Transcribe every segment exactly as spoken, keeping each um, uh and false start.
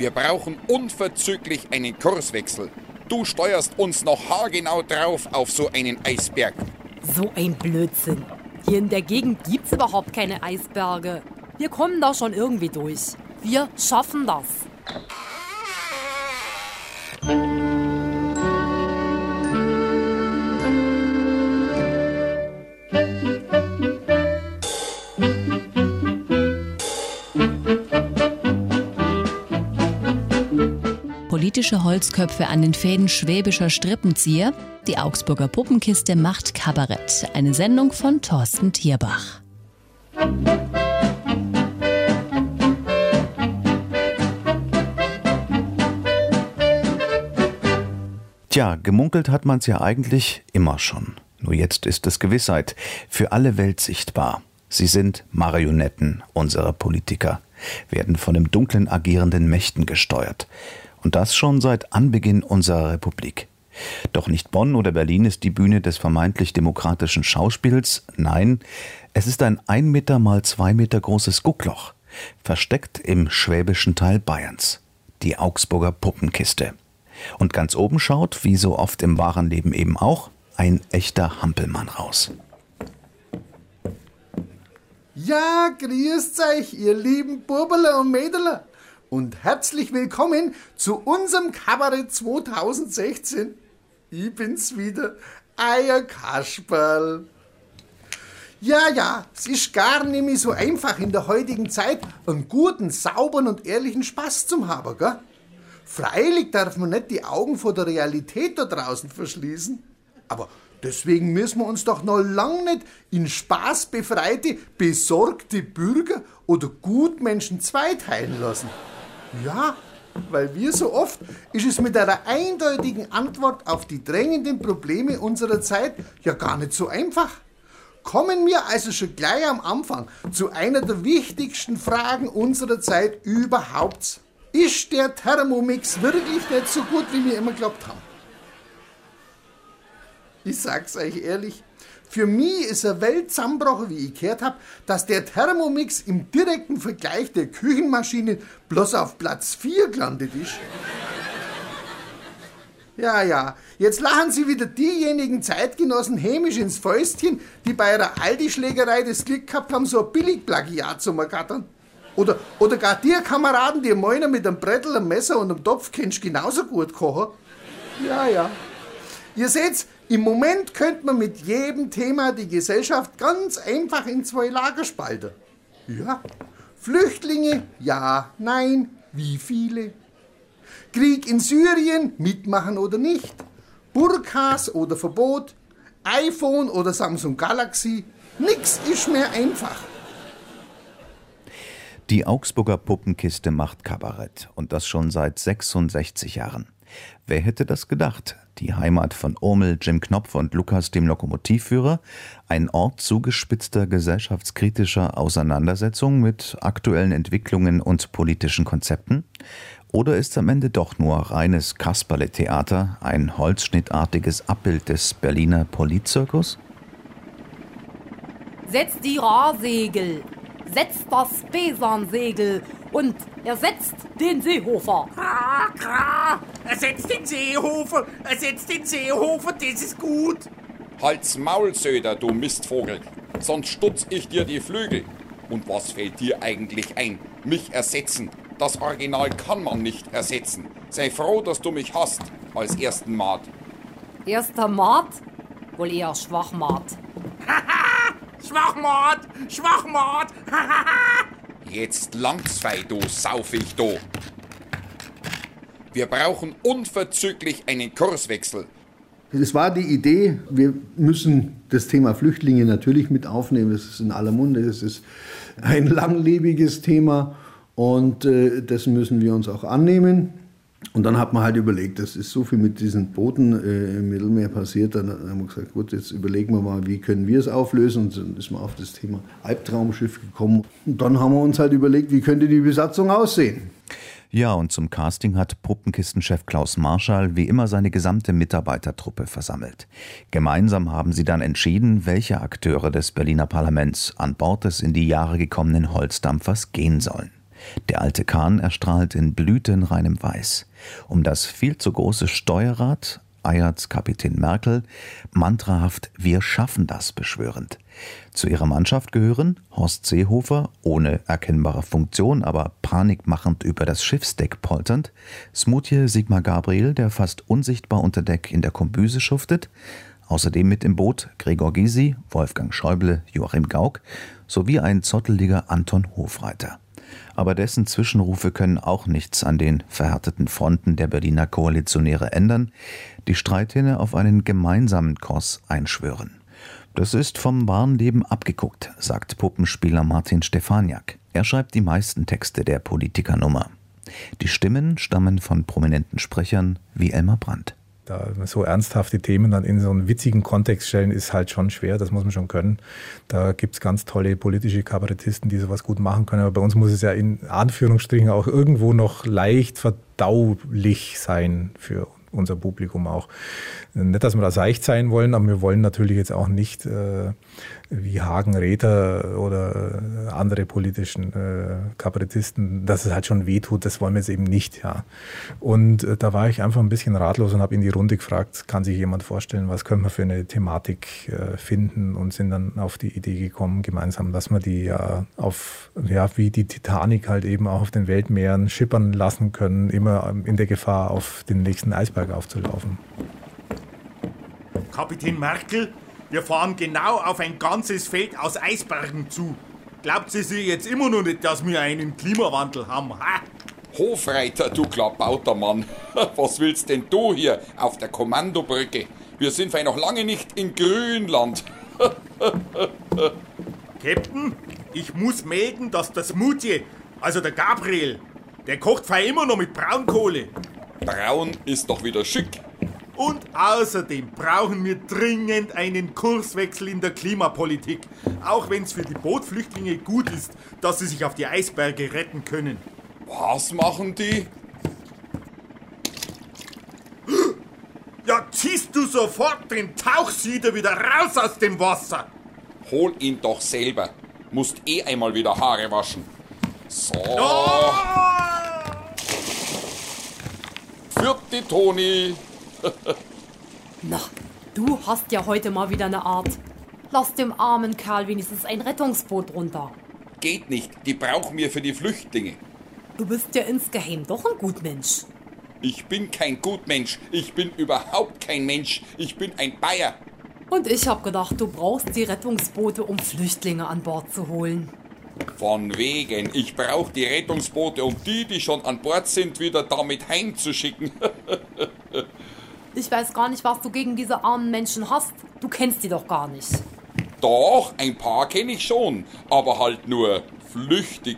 Wir brauchen unverzüglich einen Kurswechsel. Du steuerst uns noch haargenau drauf auf so einen Eisberg. So ein Blödsinn. Hier in der Gegend gibt's überhaupt keine Eisberge. Wir kommen da schon irgendwie durch. Wir schaffen das. Politische Holzköpfe an den Fäden schwäbischer Strippenzieher. Die Augsburger Puppenkiste macht Kabarett. Eine Sendung von Thorsten Thierbach. Tja, gemunkelt hat man's ja eigentlich immer schon. Nur jetzt ist es Gewissheit. Für alle Welt sichtbar. Sie sind Marionetten unserer Politiker, werden von den dunklen agierenden Mächten gesteuert. Und das schon seit Anbeginn unserer Republik. Doch nicht Bonn oder Berlin ist die Bühne des vermeintlich demokratischen Schauspiels. Nein, es ist ein ein Meter mal zwei Meter großes Guckloch, versteckt im schwäbischen Teil Bayerns. Die Augsburger Puppenkiste. Und ganz oben schaut, wie so oft im wahren Leben eben auch, ein echter Hampelmann raus. Ja, grüßt euch, ihr lieben Burberler und Mädeler. Und herzlich willkommen zu unserem Kabarett zweitausendsechzehn. Ich bin's wieder, euer Kasperl. Ja, ja, es ist gar nicht mehr so einfach in der heutigen Zeit, einen guten, sauberen und ehrlichen Spaß zu haben, gell? Freilich darf man nicht die Augen vor der Realität da draußen verschließen. Aber deswegen müssen wir uns doch noch lang nicht in Spaß befreite, besorgte Bürger oder Gutmenschen zweiteilen lassen. Ja, weil wie so oft ist es mit einer eindeutigen Antwort auf die drängenden Probleme unserer Zeit ja gar nicht so einfach. Kommen wir also schon gleich am Anfang zu einer der wichtigsten Fragen unserer Zeit überhaupt. Ist der Thermomix wirklich nicht so gut, wie wir immer geglaubt haben? Ich sag's euch ehrlich, für mich ist eine Welt zusammengebrochen, wie ich gehört habe, dass der Thermomix im direkten Vergleich der Küchenmaschine bloß auf Platz vier gelandet ist. Ja, ja, jetzt lachen Sie wieder diejenigen Zeitgenossen hämisch ins Fäustchen, die bei ihrer Aldi-Schlägerei das Glück gehabt haben, so ein Billigplagiat zu ergattern. Oder, oder gar die Kameraden, die meinen, mit einem Brettel, einem Messer und einem Topf kennst genauso gut kochen. Ja, ja. Ihr seht, im Moment könnte man mit jedem Thema die Gesellschaft ganz einfach in zwei Lager spalten. Ja. Flüchtlinge, ja, nein, wie viele? Krieg in Syrien, mitmachen oder nicht? Burkas oder Verbot? iPhone oder Samsung Galaxy? Nix ist mehr einfach. Die Augsburger Puppenkiste macht Kabarett. Und das schon seit sechsundsechzig Jahren. Wer hätte das gedacht? Die Heimat von Urmel, Jim Knopf und Lukas, dem Lokomotivführer, ein Ort zugespitzter gesellschaftskritischer Auseinandersetzungen mit aktuellen Entwicklungen und politischen Konzepten? Oder ist es am Ende doch nur reines Kasperle-Theater, ein holzschnittartiges Abbild des Berliner Politzirkus? Setzt die Rahsegel, setzt das Besansegel und ersetzt den Seehofer. Ah, klar, ersetzt den Seehofer, ersetzt den Seehofer, das ist gut. Halt's Maul, Söder, du Mistvogel, sonst stutz ich dir die Flügel. Und was fällt dir eigentlich ein? Mich ersetzen? Das Original kann man nicht ersetzen. Sei froh, dass du mich hast, als ersten Maat. Erster Maat? Wohl eher Schwachmaat. Haha, Schwachmord, Schwachmord, hahaha. Jetzt langt's fei, du Saufig, du. Wir brauchen unverzüglich einen Kurswechsel. Es war die Idee, wir müssen das Thema Flüchtlinge natürlich mit aufnehmen. Das ist in aller Munde, es ist ein langlebiges Thema und äh, das müssen wir uns auch annehmen. Und dann hat man halt überlegt, es ist so viel mit diesen Booten äh, im Mittelmeer passiert, dann haben wir gesagt, gut, jetzt überlegen wir mal, wie können wir es auflösen. Und dann ist man auf das Thema Albtraumschiff gekommen. Und dann haben wir uns halt überlegt, wie könnte die Besatzung aussehen. Ja, und zum Casting hat Puppenkistenchef Klaus Marschall wie immer seine gesamte Mitarbeitertruppe versammelt. Gemeinsam haben sie dann entschieden, welche Akteure des Berliner Parlaments an Bord des in die Jahre gekommenen Holzdampfers gehen sollen. Der alte Kahn erstrahlt in blütenreinem Weiß. Um das viel zu große Steuerrad eiert Kapitän Merkel mantrahaft „Wir schaffen das" beschwörend. Zu ihrer Mannschaft gehören Horst Seehofer, ohne erkennbare Funktion, aber panikmachend über das Schiffsdeck polternd, Smutje Sigmar Gabriel, der fast unsichtbar unter Deck in der Kombüse schuftet, außerdem mit im Boot Gregor Gysi, Wolfgang Schäuble, Joachim Gauck sowie ein zotteliger Anton Hofreiter. Aber dessen Zwischenrufe können auch nichts an den verhärteten Fronten der Berliner Koalitionäre ändern, die Streithähne auf einen gemeinsamen Kurs einschwören. Das ist vom wahren Leben abgeguckt, sagt Puppenspieler Martin Stefaniak. Er schreibt die meisten Texte der Politikernummer. Die Stimmen stammen von prominenten Sprechern wie Elmar Brandt. Da so ernsthafte Themen dann in so einen witzigen Kontext stellen, ist halt schon schwer, das muss man schon können. Da gibt es ganz tolle politische Kabarettisten, die sowas gut machen können, aber bei uns muss es ja in Anführungsstrichen auch irgendwo noch leicht verdaulich sein für unser Publikum auch. Nicht, dass wir da seicht sein wollen, aber wir wollen natürlich jetzt auch nicht äh, wie Hagen Räther oder äh, andere politischen äh, Kabarettisten, dass es halt schon wehtut, das wollen wir jetzt eben nicht. Ja. Und äh, da war ich einfach ein bisschen ratlos und habe in die Runde gefragt, kann sich jemand vorstellen, was können wir für eine Thematik äh, finden, und sind dann auf die Idee gekommen, gemeinsam, dass wir die ja auf, ja, wie die Titanic halt eben auch auf den Weltmeeren schippern lassen können, immer in der Gefahr, auf den nächsten Eisberg aufzulaufen. Kapitän Merkel, wir fahren genau auf ein ganzes Feld aus Eisbergen zu. Glaubt sie sich jetzt immer noch nicht, dass wir einen Klimawandel haben? Ha? Hofreiter, du klabauter Mann. Was willst denn du hier auf der Kommandobrücke? Wir sind vielleicht noch lange nicht in Grünland. Captain, ich muss melden, dass der Smutje, also der Gabriel, der kocht fei immer noch mit Braunkohle. Braun ist doch wieder schick. Und außerdem brauchen wir dringend einen Kurswechsel in der Klimapolitik. Auch wenn es für die Bootflüchtlinge gut ist, dass sie sich auf die Eisberge retten können. Was machen die? Ja, ziehst du sofort den Tauchsieder wieder raus aus dem Wasser. Hol ihn doch selber. Musst eh einmal wieder Haare waschen. So. Oh! Vierte Toni. Na, du hast ja heute mal wieder eine Art. Lass dem armen Kerl wenigstens ein Rettungsboot runter. Geht nicht, die brauchen wir für die Flüchtlinge. Du bist ja insgeheim doch ein Gutmensch. Ich bin kein Gutmensch, ich bin überhaupt kein Mensch, ich bin ein Bayer. Und ich hab gedacht, du brauchst die Rettungsboote, um Flüchtlinge an Bord zu holen. Von wegen, ich brauche die Rettungsboote, um die, die schon an Bord sind, wieder damit heimzuschicken. Ich weiß gar nicht, was du gegen diese armen Menschen hast. Du kennst die doch gar nicht. Doch, ein paar kenne ich schon, aber halt nur flüchtig.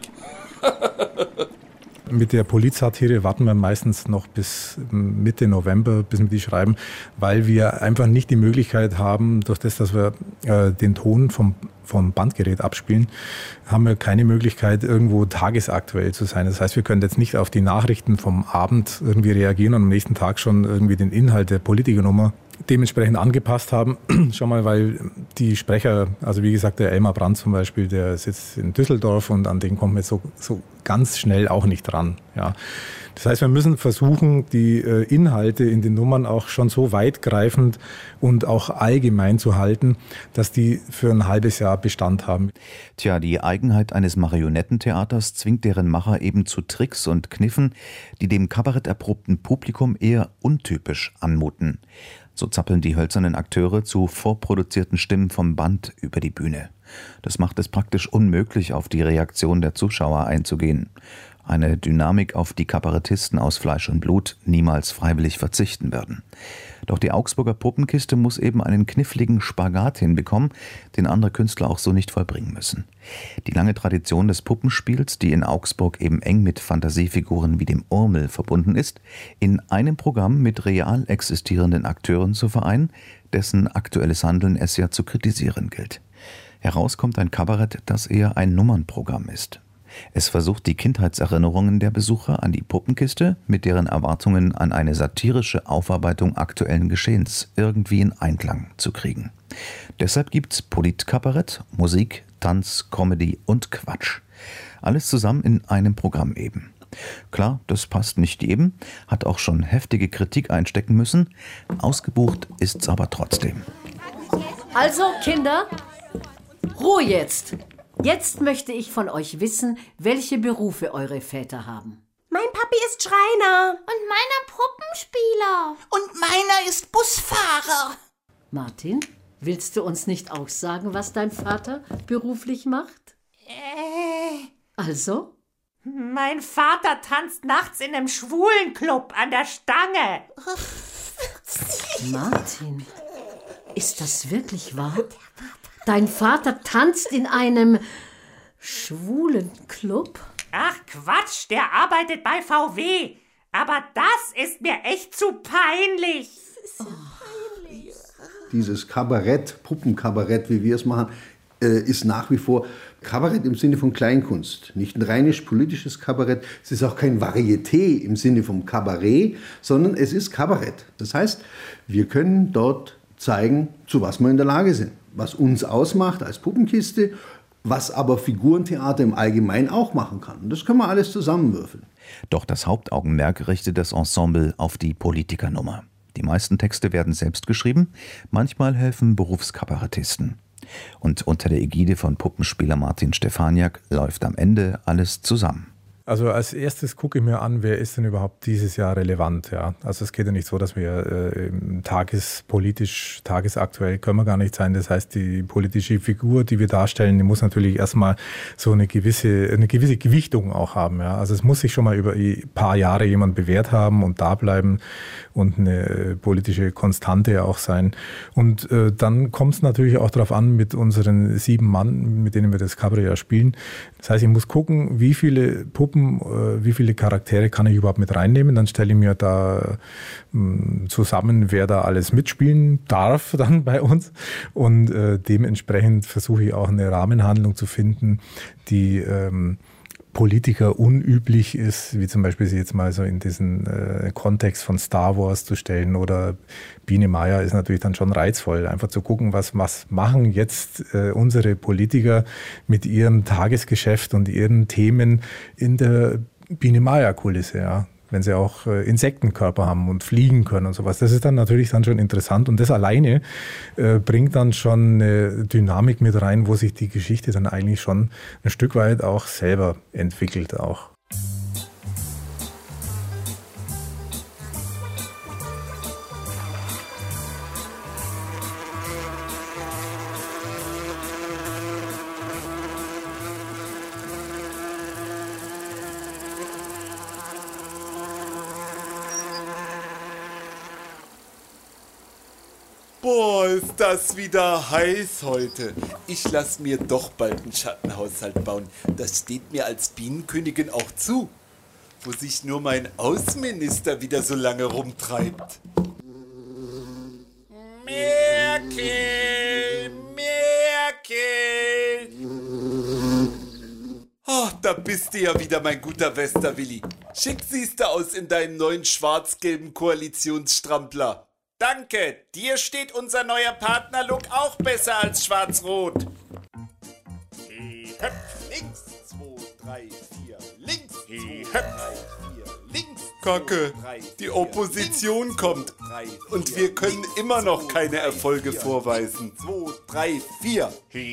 Mit der Politsatire warten wir meistens noch bis Mitte November, bis wir die schreiben, weil wir einfach nicht die Möglichkeit haben, durch das, dass wir äh, den Ton vom, vom Bandgerät abspielen, haben wir keine Möglichkeit, irgendwo tagesaktuell zu sein. Das heißt, wir können jetzt nicht auf die Nachrichten vom Abend irgendwie reagieren und am nächsten Tag schon irgendwie den Inhalt der Politikernummer dementsprechend angepasst haben. Schon mal, weil die Sprecher, also wie gesagt, der Elmar Brandt zum Beispiel, der sitzt in Düsseldorf und an den kommen wir so, so ganz schnell auch nicht ran. Ja. Das heißt, wir müssen versuchen, die äh, Inhalte in den Nummern auch schon so weitgreifend und auch allgemein zu halten, dass die für ein halbes Jahr Bestand haben. Tja, die Eigenheit eines Marionettentheaters zwingt deren Macher eben zu Tricks und Kniffen, die dem kabaretterprobten Publikum eher untypisch anmuten. So zappeln die hölzernen Akteure zu vorproduzierten Stimmen vom Band über die Bühne. Das macht es praktisch unmöglich, auf die Reaktion der Zuschauer einzugehen. Eine Dynamik, auf die Kabarettisten aus Fleisch und Blut niemals freiwillig verzichten würden. Doch die Augsburger Puppenkiste muss eben einen kniffligen Spagat hinbekommen, den andere Künstler auch so nicht vollbringen müssen. Die lange Tradition des Puppenspiels, die in Augsburg eben eng mit Fantasiefiguren wie dem Urmel verbunden ist, in einem Programm mit real existierenden Akteuren zu vereinen, dessen aktuelles Handeln es ja zu kritisieren gilt. Heraus kommt ein Kabarett, das eher ein Nummernprogramm ist. Es versucht, die Kindheitserinnerungen der Besucher an die Puppenkiste mit deren Erwartungen an eine satirische Aufarbeitung aktuellen Geschehens irgendwie in Einklang zu kriegen. Deshalb gibt's Politkabarett, Musik, Tanz, Comedy und Quatsch. Alles zusammen in einem Programm eben. Klar, das passt nicht jedem, hat auch schon heftige Kritik einstecken müssen. Ausgebucht ist's aber trotzdem. Also, Kinder, Ruhe jetzt. Jetzt möchte ich von euch wissen, welche Berufe eure Väter haben. Mein Papi ist Schreiner. Und meiner Puppenspieler. Und meiner ist Busfahrer. Martin, willst du uns nicht auch sagen, was dein Vater beruflich macht? Äh. Also? Mein Vater tanzt nachts in einem schwulen Club an der Stange. Martin, ist das wirklich wahr? Dein Vater tanzt in einem schwulen Club? Ach Quatsch, der arbeitet bei V W. Aber das ist mir echt zu peinlich. Oh. Dieses Kabarett, Puppenkabarett, wie wir es machen, äh, ist nach wie vor Kabarett im Sinne von Kleinkunst. Nicht ein reines politisches Kabarett. Es ist auch kein Varieté im Sinne vom Kabarett, sondern es ist Kabarett. Das heißt, wir können dort zeigen, zu was wir in der Lage sind. Was uns ausmacht als Puppenkiste, was aber Figurentheater im Allgemeinen auch machen kann. Und das können wir alles zusammenwürfeln. Doch das Hauptaugenmerk richtet das Ensemble auf die Politikernummer. Die meisten Texte werden selbst geschrieben, manchmal helfen Berufskabarettisten. Und unter der Ägide von Puppenspieler Martin Stefaniak läuft am Ende alles zusammen. Also als erstes gucke ich mir an, wer ist denn überhaupt dieses Jahr relevant. Ja? Also es geht ja nicht so, dass wir äh, tagespolitisch, tagesaktuell können wir gar nicht sein. Das heißt, die politische Figur, die wir darstellen, die muss natürlich erstmal so eine gewisse, eine gewisse Gewichtung auch haben. Ja? Also es muss sich schon mal über ein paar Jahre jemand bewährt haben und da bleiben und eine politische Konstante auch sein. Und äh, dann kommt es natürlich auch darauf an, mit unseren sieben Mann, mit denen wir das Kabarett ja spielen. Das heißt, ich muss gucken, wie viele Puppen, wie viele Charaktere kann ich überhaupt mit reinnehmen. Dann stelle ich mir da mh, zusammen, wer da alles mitspielen darf dann bei uns. Und äh, dementsprechend versuche ich auch eine Rahmenhandlung zu finden, die ähm, Politiker unüblich ist, wie zum Beispiel sie jetzt mal so in diesen äh, Kontext von Star Wars zu stellen, oder Biene Meier ist natürlich dann schon reizvoll, einfach zu gucken, was, was machen jetzt äh, unsere Politiker mit ihrem Tagesgeschäft und ihren Themen in der Biene Meier Kulisse, ja. Wenn sie auch äh, Insektenkörper haben und fliegen können und sowas. Das ist dann natürlich dann schon interessant, und das alleine äh, bringt dann schon eine Dynamik mit rein, wo sich die Geschichte dann eigentlich schon ein Stück weit auch selber entwickelt auch. Boah, ist das wieder heiß heute. Ich lass mir doch bald einen Schattenhaushalt bauen. Das steht mir als Bienenkönigin auch zu. Wo sich nur mein Außenminister wieder so lange rumtreibt. Merkel! Merkel! Ach, da bist du ja wieder, mein guter Westerwilli. Schick siehst du aus in deinem neuen schwarz-gelben Koalitionsstrampler. Danke, dir steht unser neuer Partnerlook auch besser als schwarz-rot. Links, zwei, drei, vier, links, zwei, drei, vier, links. Kacke, die Opposition kommt und wir können immer noch keine Erfolge vorweisen. zwei, drei, vier.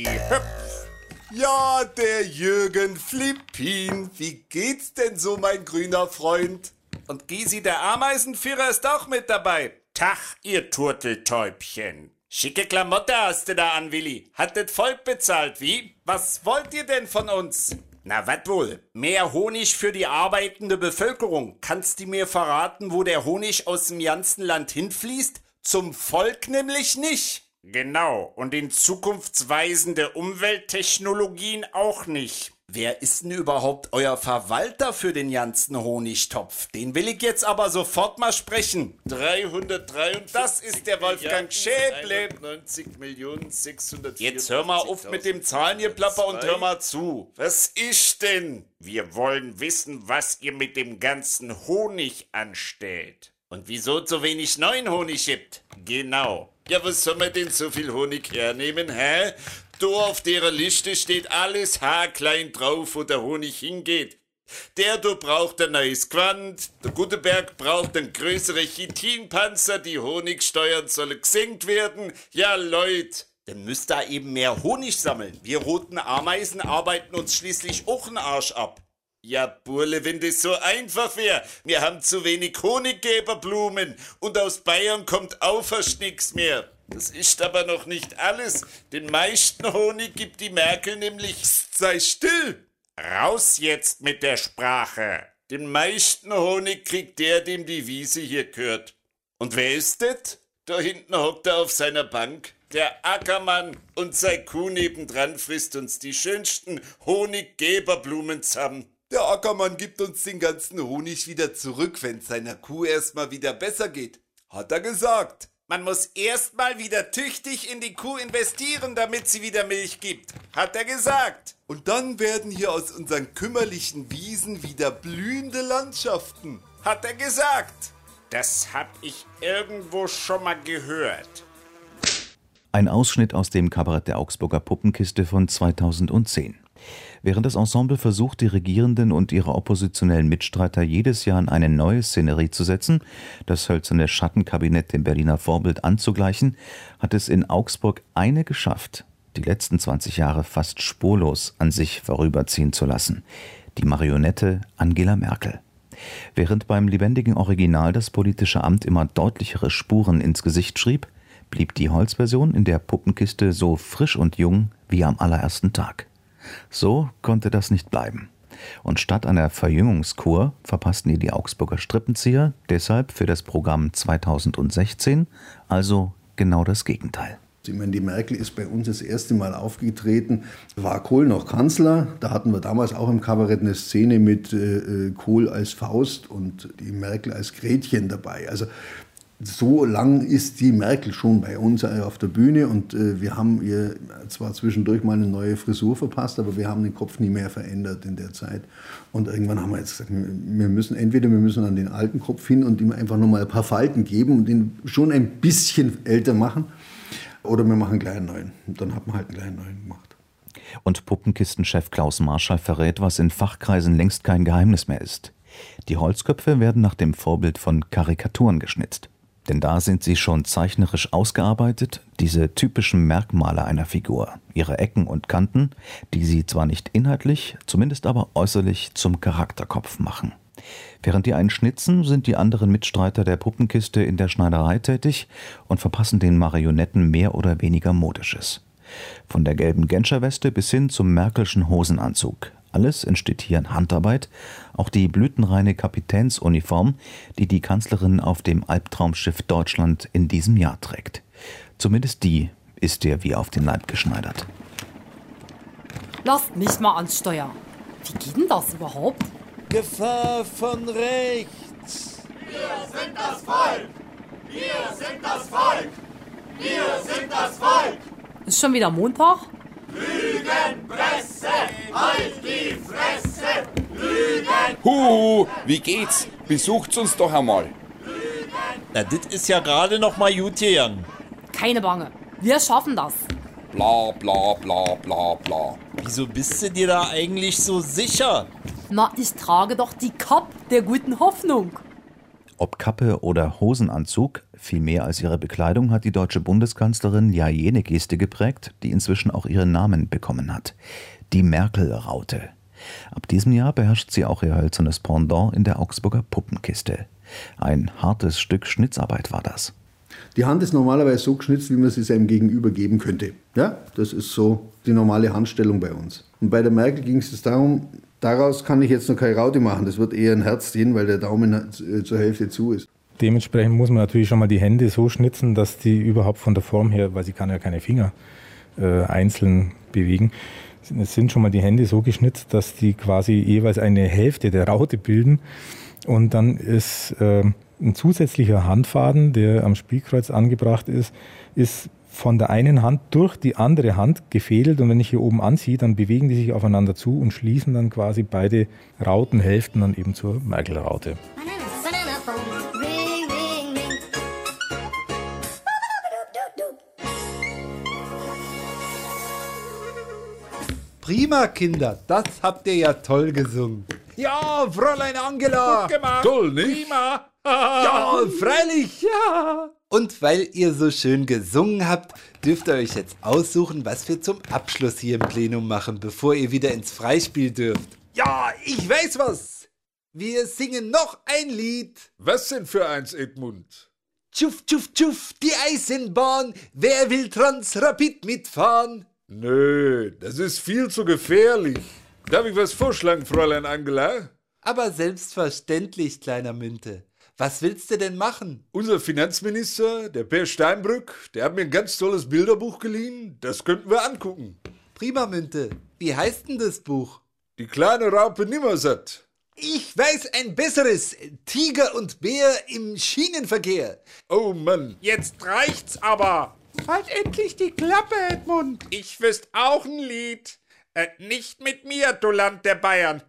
Ja, der Jürgen Flippin, wie geht's denn so, mein grüner Freund? Und Gysi, der Ameisenführer, ist auch mit dabei. Tag, ihr Turteltäubchen. Schicke Klamotte hast du da an, Willi. Hat das Volk bezahlt, wie? Was wollt ihr denn von uns? Na, wat wohl? Mehr Honig für die arbeitende Bevölkerung. Kannst du mir verraten, wo der Honig aus dem ganzen Land hinfließt? Zum Volk nämlich nicht. Genau, und in zukunftsweisende Umwelttechnologien auch nicht. Wer ist denn überhaupt euer Verwalter für den ganzen Honigtopf? Den will ich jetzt aber sofort mal sprechen. dreihundertdreiundvierzig Das ist der Wolfgang Schäble. Jetzt hör mal auf mit dem Zahlengeplapper und hör mal zu. Was ist denn? Wir wollen wissen, was ihr mit dem ganzen Honig anstellt. Und wieso es so wenig neuen Honig gibt. Genau. Ja, was soll man denn so viel Honig hernehmen, hä? Da auf der Liste steht alles haarklein drauf, wo der Honig hingeht. Der da braucht ein neues Quant, der Gutenberg braucht einen größeren Chitinpanzer, die Honigsteuern sollen gesenkt werden. Ja, Leute, dann müsst ihr eben mehr Honig sammeln. Wir roten Ameisen arbeiten uns schließlich auch einen Arsch ab. Ja, Burle, wenn das so einfach wäre. Wir haben zu wenig Honiggeberblumen und aus Bayern kommt auch fast nichts mehr. Das ist aber noch nicht alles. Den meisten Honig gibt die Merkel nämlich... Psst, sei still! Raus jetzt mit der Sprache. Den meisten Honig kriegt der, dem die Wiese hier gehört. Und wer ist das? Da hinten hockt er auf seiner Bank. Der Ackermann und sein Kuh nebendran frisst uns die schönsten Honiggeberblumen zusammen. Der Ackermann gibt uns den ganzen Honig wieder zurück, wenn es seiner Kuh erstmal wieder besser geht. Hat er gesagt. Man muss erstmal wieder tüchtig in die Kuh investieren, damit sie wieder Milch gibt. Hat er gesagt. Und dann werden hier aus unseren kümmerlichen Wiesen wieder blühende Landschaften. Hat er gesagt. Das hab ich irgendwo schon mal gehört. Ein Ausschnitt aus dem Kabarett der Augsburger Puppenkiste von zweitausendzehn. Während das Ensemble versucht, die Regierenden und ihre oppositionellen Mitstreiter jedes Jahr in eine neue Szenerie zu setzen, das hölzerne Schattenkabinett dem Berliner Vorbild anzugleichen, hat es in Augsburg eine geschafft, die letzten zwanzig Jahre fast spurlos an sich vorüberziehen zu lassen: die Marionette Angela Merkel. Während beim lebendigen Original das politische Amt immer deutlichere Spuren ins Gesicht schrieb, blieb die Holzversion in der Puppenkiste so frisch und jung wie am allerersten Tag. So konnte das nicht bleiben. Und statt einer Verjüngungskur verpassten ihr die Augsburger Strippenzieher deshalb für das Programm zweitausendsechzehn also genau das Gegenteil. Ich meine, die Merkel ist bei uns das erste Mal aufgetreten, war Kohl noch Kanzler. Da hatten wir damals auch im Kabarett eine Szene mit äh, Kohl als Faust und die Merkel als Gretchen dabei. Also so lang ist die Merkel schon bei uns auf der Bühne und äh, wir haben ihr zwar zwischendurch mal eine neue Frisur verpasst, aber wir haben den Kopf nie mehr verändert in der Zeit. Und irgendwann haben wir jetzt gesagt, wir müssen entweder wir müssen an den alten Kopf hin und ihm einfach nur mal ein paar Falten geben und ihn schon ein bisschen älter machen, oder wir machen gleich einen neuen. Und dann hat man halt einen kleinen neuen gemacht. Und Puppenkistenchef Klaus Marschall verrät, was in Fachkreisen längst kein Geheimnis mehr ist. Die Holzköpfe werden nach dem Vorbild von Karikaturen geschnitzt. Denn da sind sie schon zeichnerisch ausgearbeitet, diese typischen Merkmale einer Figur, ihre Ecken und Kanten, die sie zwar nicht inhaltlich, zumindest aber äußerlich zum Charakterkopf machen. Während die einen schnitzen, sind die anderen Mitstreiter der Puppenkiste in der Schneiderei tätig und verpassen den Marionetten mehr oder weniger Modisches. Von der gelben Genscherweste bis hin zum Merkelschen Hosenanzug. Alles entsteht hier in Handarbeit, auch die blütenreine Kapitänsuniform, die die Kanzlerin auf dem Albtraumschiff Deutschland in diesem Jahr trägt. Zumindest die ist ihr wie auf den Leib geschneidert. Lasst mich mal ans Steuer. Wie geht denn das überhaupt? Gefahr von rechts. Wir sind das Volk! Wir sind das Volk! Wir sind das Volk! Ist schon wieder Montag? Lügenpresse! Halt die Fresse! Lügen! Huhu, wie geht's? Besucht's uns doch einmal. Na, das ist ja gerade noch mal gut gegangen. Keine Bange, wir schaffen das. Bla bla bla bla bla. Wieso bist du dir da eigentlich so sicher? Na, ich trage doch die Kappe der guten Hoffnung. Ob Kappe oder Hosenanzug, viel mehr als ihre Bekleidung hat die deutsche Bundeskanzlerin ja jene Geste geprägt, die inzwischen auch ihren Namen bekommen hat: die Merkel-Raute. Ab diesem Jahr beherrscht sie auch ihr hölzernes Pendant in der Augsburger Puppenkiste. Ein hartes Stück Schnitzarbeit war das. Die Hand ist normalerweise so geschnitzt, wie man sie seinem Gegenüber geben könnte. Ja, das ist so die normale Handstellung bei uns. Und bei der Merkel ging es darum, daraus kann ich jetzt noch keine Raute machen. Das wird eher ein Herz ziehen, weil der Daumen zur Hälfte zu ist. Dementsprechend muss man natürlich schon mal die Hände so schnitzen, dass die überhaupt von der Form her, weil sie kann ja keine Finger äh, einzeln bewegen, es sind schon mal die Hände so geschnitzt, dass die quasi jeweils eine Hälfte der Raute bilden. Und dann ist äh, ein zusätzlicher Handfaden, der am Spielkreuz angebracht ist, ist von der einen Hand durch die andere Hand gefädelt. Und wenn ich hier oben anziehe, dann bewegen die sich aufeinander zu und schließen dann quasi beide Rautenhälften dann eben zur Merkel-Raute. Prima, Kinder, das habt ihr ja toll gesungen. Ja, Fräulein Angela. Gut gemacht. Toll, nicht? Prima. Ja, freilich, ja. Und weil ihr so schön gesungen habt, dürft ihr euch jetzt aussuchen, was wir zum Abschluss hier im Plenum machen, bevor ihr wieder ins Freispiel dürft. Ja, ich weiß was. Wir singen noch ein Lied. Was denn für eins, Edmund? Tschuf, tschuf, tschuf, die Eisenbahn. Wer will Transrapid mitfahren? Nö, das ist viel zu gefährlich. Darf ich was vorschlagen, Fräulein Angela? Aber selbstverständlich, kleiner Münte. Was willst du denn machen? Unser Finanzminister, der Per Steinbrück, der hat mir ein ganz tolles Bilderbuch geliehen. Das könnten wir angucken. Prima, Münte. Wie heißt denn das Buch? Die kleine Raupe Nimmersatt. Ich weiß ein besseres. Tiger und Bär im Schienenverkehr. Oh Mann. Jetzt reicht's aber. Halt endlich die Klappe, Edmund. Ich wüsste auch ein Lied. Äh, nicht mit mir, du Land der Bayern.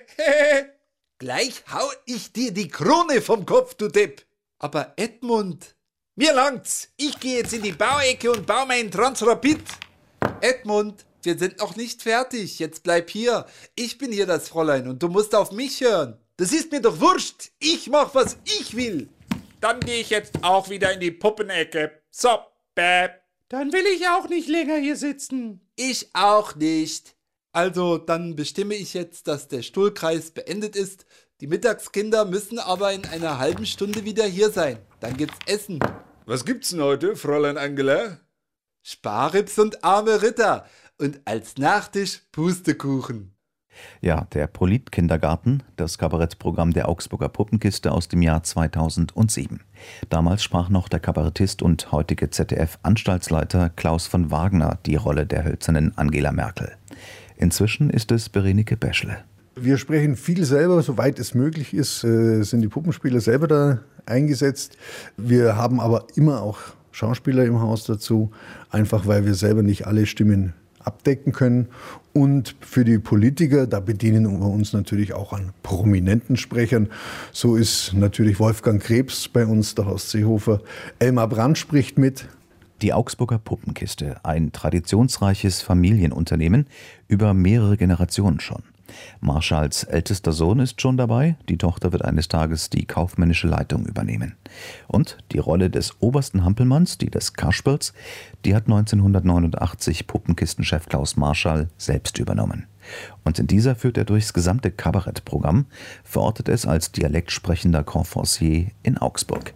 Gleich hau ich dir die Krone vom Kopf, du Depp. Aber Edmund. Mir langt's. Ich gehe jetzt in die Bauecke und baue meinen Transrapid. Edmund, wir sind noch nicht fertig. Jetzt bleib hier. Ich bin hier das Fräulein und du musst auf mich hören. Das ist mir doch wurscht. Ich mach, was ich will. Dann gehe ich jetzt auch wieder in die Puppenecke. So, bäh. Dann will ich auch nicht länger hier sitzen. Ich auch nicht. Also, dann bestimme ich jetzt, dass der Stuhlkreis beendet ist. Die Mittagskinder müssen aber in einer halben Stunde wieder hier sein. Dann gibt's Essen. Was gibt's denn heute, Fräulein Angela? Sparrips und arme Ritter. Und als Nachtisch Pustekuchen. Ja, der Polit-Kindergarten, das Kabarettprogramm der Augsburger Puppenkiste aus dem Jahr zweitausendsieben. Damals sprach noch der Kabarettist und heutige Z D F-Anstaltsleiter Klaus von Wagner die Rolle der hölzernen Angela Merkel. Inzwischen ist es Berenike Beschle. Wir sprechen viel selber, soweit es möglich ist, äh, sind die Puppenspieler selber da eingesetzt. Wir haben aber immer auch Schauspieler im Haus dazu, einfach weil wir selber nicht alle Stimmen abdecken können. Und für die Politiker, da bedienen wir uns natürlich auch an prominenten Sprechern. So ist natürlich Wolfgang Krebs bei uns, der Horst Seehofer. Elmar Brandt spricht mit. Die Augsburger Puppenkiste, ein traditionsreiches Familienunternehmen über mehrere Generationen schon. Marschalls ältester Sohn ist schon dabei, die Tochter wird eines Tages die kaufmännische Leitung übernehmen. Und die Rolle des obersten Hampelmanns, die des Kasperls, die hat neunzehnhundertneunundachtzig Puppenkistenchef Klaus Marschall selbst übernommen. Und in dieser führt er durchs gesamte Kabarettprogramm, verortet es als dialektsprechender Conférencier in Augsburg.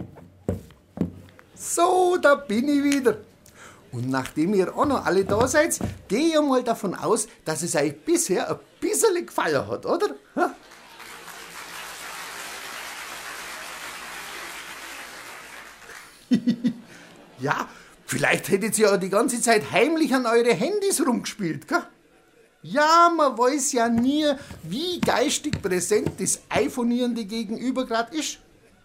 So, da bin ich wieder. Und nachdem ihr auch noch alle da seid, gehe ich mal davon aus, dass es euch bisher ein bisschen gefallen hat, oder? Ha? Ja, vielleicht hättet ihr ja die ganze Zeit heimlich an eure Handys rumgespielt, gell? Ja, man weiß ja nie, wie geistig präsent das iPhonierende Gegenüber gerade ist.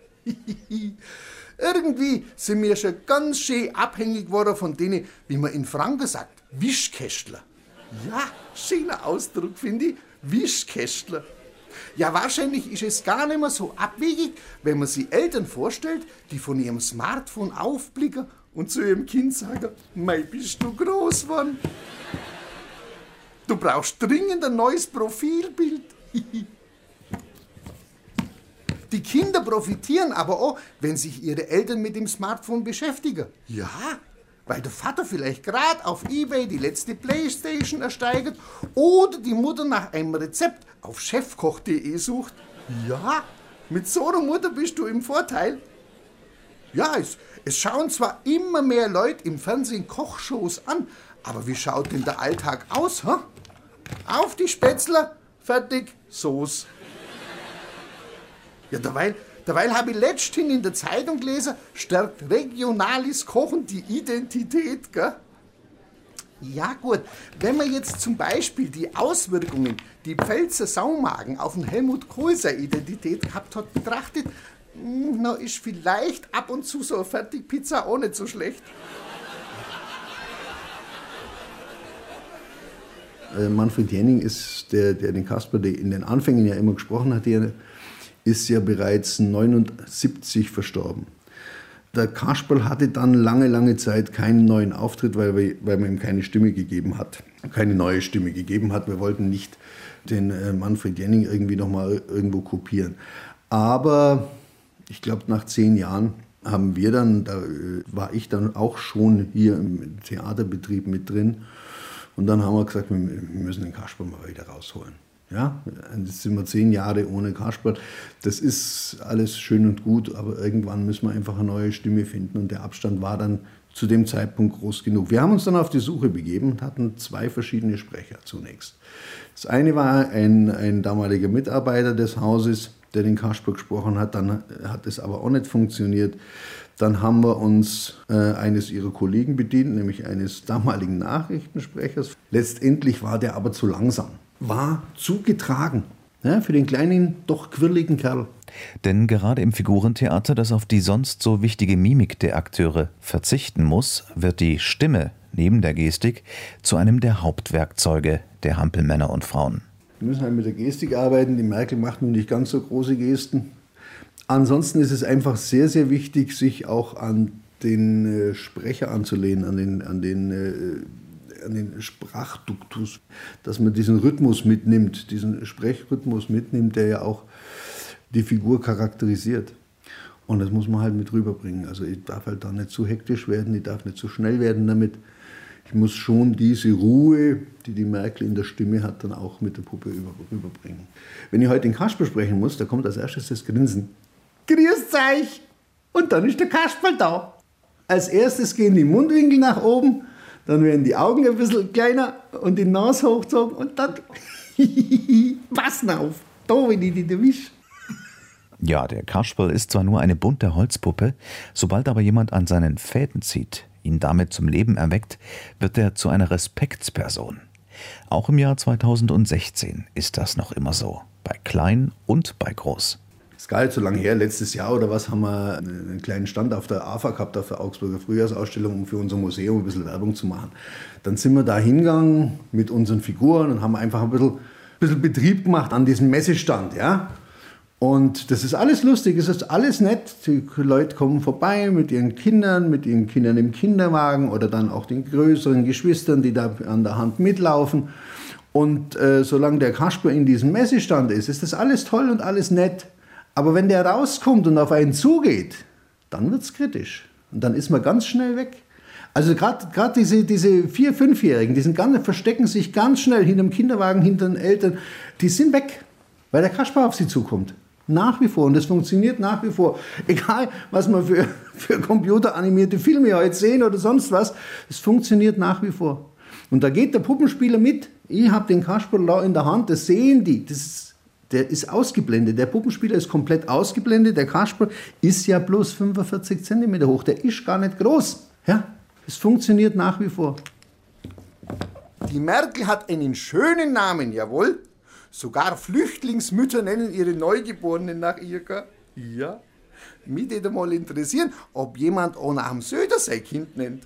Irgendwie sind wir schon ganz schön abhängig geworden von denen, wie man in Franken sagt, Wischkästler. Ja, schöner Ausdruck, finde ich, Wischkästler. Ja, wahrscheinlich ist es gar nicht mehr so abwegig, wenn man sich Eltern vorstellt, die von ihrem Smartphone aufblicken und zu ihrem Kind sagen, mei, bist du groß geworden. Du brauchst dringend ein neues Profilbild. Die Kinder profitieren aber auch, wenn sich ihre Eltern mit dem Smartphone beschäftigen. Ja, weil der Vater vielleicht gerade auf eBay die letzte Playstation ersteigert oder die Mutter nach einem Rezept auf chefkoch punkt de sucht. Ja, mit so einer Mutter bist du im Vorteil. Ja, es, es schauen zwar immer mehr Leute im Fernsehen Kochshows an, aber wie schaut denn der Alltag aus, hä? Auf die Spätzler, fertig, Sauce. Ja, derweil, derweil habe ich letzthin in der Zeitung gelesen, stärkt regionales Kochen die Identität, gell? Ja gut, wenn man jetzt zum Beispiel die Auswirkungen, die Pfälzer Saumagen auf den Helmut Kohl seine Identität gehabt hat, betrachtet, na, ist vielleicht ab und zu so eine Fertigpizza auch nicht so schlecht. Äh, Manfred Henning ist, der, der den Kasper in den Anfängen ja immer gesprochen hat, der ist ja bereits neunundsiebzig verstorben. Der Kasperl hatte dann lange, lange Zeit keinen neuen Auftritt, weil, wir, weil man ihm keine Stimme gegeben hat. Keine neue Stimme gegeben hat. Wir wollten nicht den äh, Manfred Jenning irgendwie nochmal irgendwo kopieren. Aber ich glaube, nach zehn Jahren haben wir dann, da äh, war ich dann auch schon hier im Theaterbetrieb mit drin. Und dann haben wir gesagt, wir, wir müssen den Kasperl mal wieder rausholen. Ja, jetzt sind wir zehn Jahre ohne Kasperl. Das ist alles schön und gut, aber irgendwann müssen wir einfach eine neue Stimme finden. Und der Abstand war dann zu dem Zeitpunkt groß genug. Wir haben uns dann auf die Suche begeben und hatten zwei verschiedene Sprecher zunächst. Das eine war ein, ein damaliger Mitarbeiter des Hauses, der den Kasperl gesprochen hat. Dann hat es aber auch nicht funktioniert. Dann haben wir uns äh, eines ihrer Kollegen bedient, nämlich eines damaligen Nachrichtensprechers. Letztendlich war der aber zu langsam. War zu getragen, ja, für den kleinen, doch quirligen Kerl. Denn gerade im Figurentheater, das auf die sonst so wichtige Mimik der Akteure verzichten muss, wird die Stimme neben der Gestik zu einem der Hauptwerkzeuge der Hampelmänner und Frauen. Wir müssen halt mit der Gestik arbeiten. Die Merkel macht nun nicht ganz so große Gesten. Ansonsten ist es einfach sehr, sehr wichtig, sich auch an den äh, Sprecher anzulehnen, an den, an den äh, an den Sprachduktus, dass man diesen Rhythmus mitnimmt, diesen Sprechrhythmus mitnimmt, der ja auch die Figur charakterisiert. Und das muss man halt mit rüberbringen. Also ich darf halt da nicht zu hektisch werden, ich darf nicht zu schnell werden damit. Ich muss schon diese Ruhe, die die Merkel in der Stimme hat, dann auch mit der Puppe rüberbringen. Wenn ich heute den Kasperl sprechen muss, da kommt als erstes das Grinsen. Grüßt euch! Und dann ist der Kasperl da. Als erstes gehen die Mundwinkel nach oben, dann werden die Augen ein bisschen kleiner und die Nase hochgezogen und dann passen auf, da wenn ich dich erwische. Ja, der Kasperl ist zwar nur eine bunte Holzpuppe, sobald aber jemand an seinen Fäden zieht, ihn damit zum Leben erweckt, wird er zu einer Respektsperson. Auch im Jahr zweitausendsechzehn ist das noch immer so, bei klein und bei groß. Das ist gar nicht so lange her, letztes Jahr oder was, haben wir einen kleinen Stand auf der A F A gehabt, auf der Augsburger Frühjahrsausstellung, um für unser Museum ein bisschen Werbung zu machen. Dann sind wir da hingegangen mit unseren Figuren und haben einfach ein bisschen, ein bisschen Betrieb gemacht an diesem Messestand. Ja? Und das ist alles lustig, es ist alles nett. Die Leute kommen vorbei mit ihren Kindern, mit ihren Kindern im Kinderwagen oder dann auch den größeren Geschwistern, die da an der Hand mitlaufen. Und äh, solange der Kasperl in diesem Messestand ist, ist das alles toll und alles nett. Aber wenn der rauskommt und auf einen zugeht, dann wird es kritisch. Und dann ist man ganz schnell weg. Also gerade diese, diese Vier-, Fünfjährigen, die sind ganz, verstecken sich ganz schnell hinterm Kinderwagen, hinter den Eltern. Die sind weg, weil der Kasperl auf sie zukommt. Nach wie vor. Und das funktioniert nach wie vor. Egal, was man für, für computeranimierte Filme heute sehen oder sonst was, es funktioniert nach wie vor. Und da geht der Puppenspieler mit. Ich habe den Kasperl da in der Hand, das sehen die. Das ist Der ist ausgeblendet. Der Puppenspieler ist komplett ausgeblendet. Der Kasperl ist ja bloß fünfundvierzig Zentimeter hoch. Der ist gar nicht groß. Ja, es funktioniert nach wie vor. Die Merkel hat einen schönen Namen, jawohl. Sogar Flüchtlingsmütter nennen ihre Neugeborenen nach ihr. Gell? Ja. Mich würde mal interessieren, ob jemand auch nach dem Söder sein Kind nennt.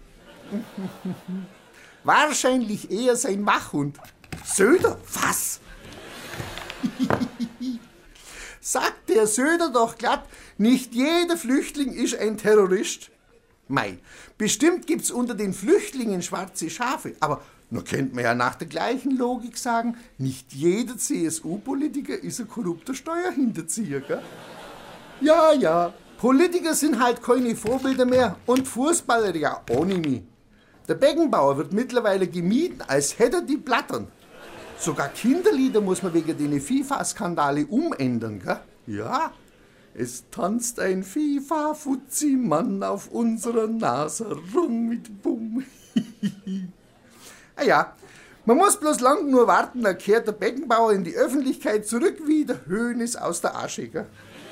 Wahrscheinlich eher sein Wachhund. Söder? Was? Sagt der Söder doch glatt, nicht jeder Flüchtling ist ein Terrorist. Mei, bestimmt gibt's unter den Flüchtlingen schwarze Schafe, aber nur könnte man ja nach der gleichen Logik sagen, nicht jeder C S U-Politiker ist ein korrupter Steuerhinterzieher, gell? Ja, ja, Politiker sind halt keine Vorbilder mehr und Fußballer ja auch nicht mehr. Der Beckenbauer wird mittlerweile gemieden, als hätte er die Plattern. Sogar Kinderlieder muss man wegen den FIFA-Skandale umändern, gell? Ja, es tanzt ein FIFA-Fuzzi-Mann auf unserer Nase rum mit Bumm. Ah ja, man muss bloß lang nur warten, dann kehrt der Beckenbauer in die Öffentlichkeit zurück wie der Hoeneß aus der Asche, gell?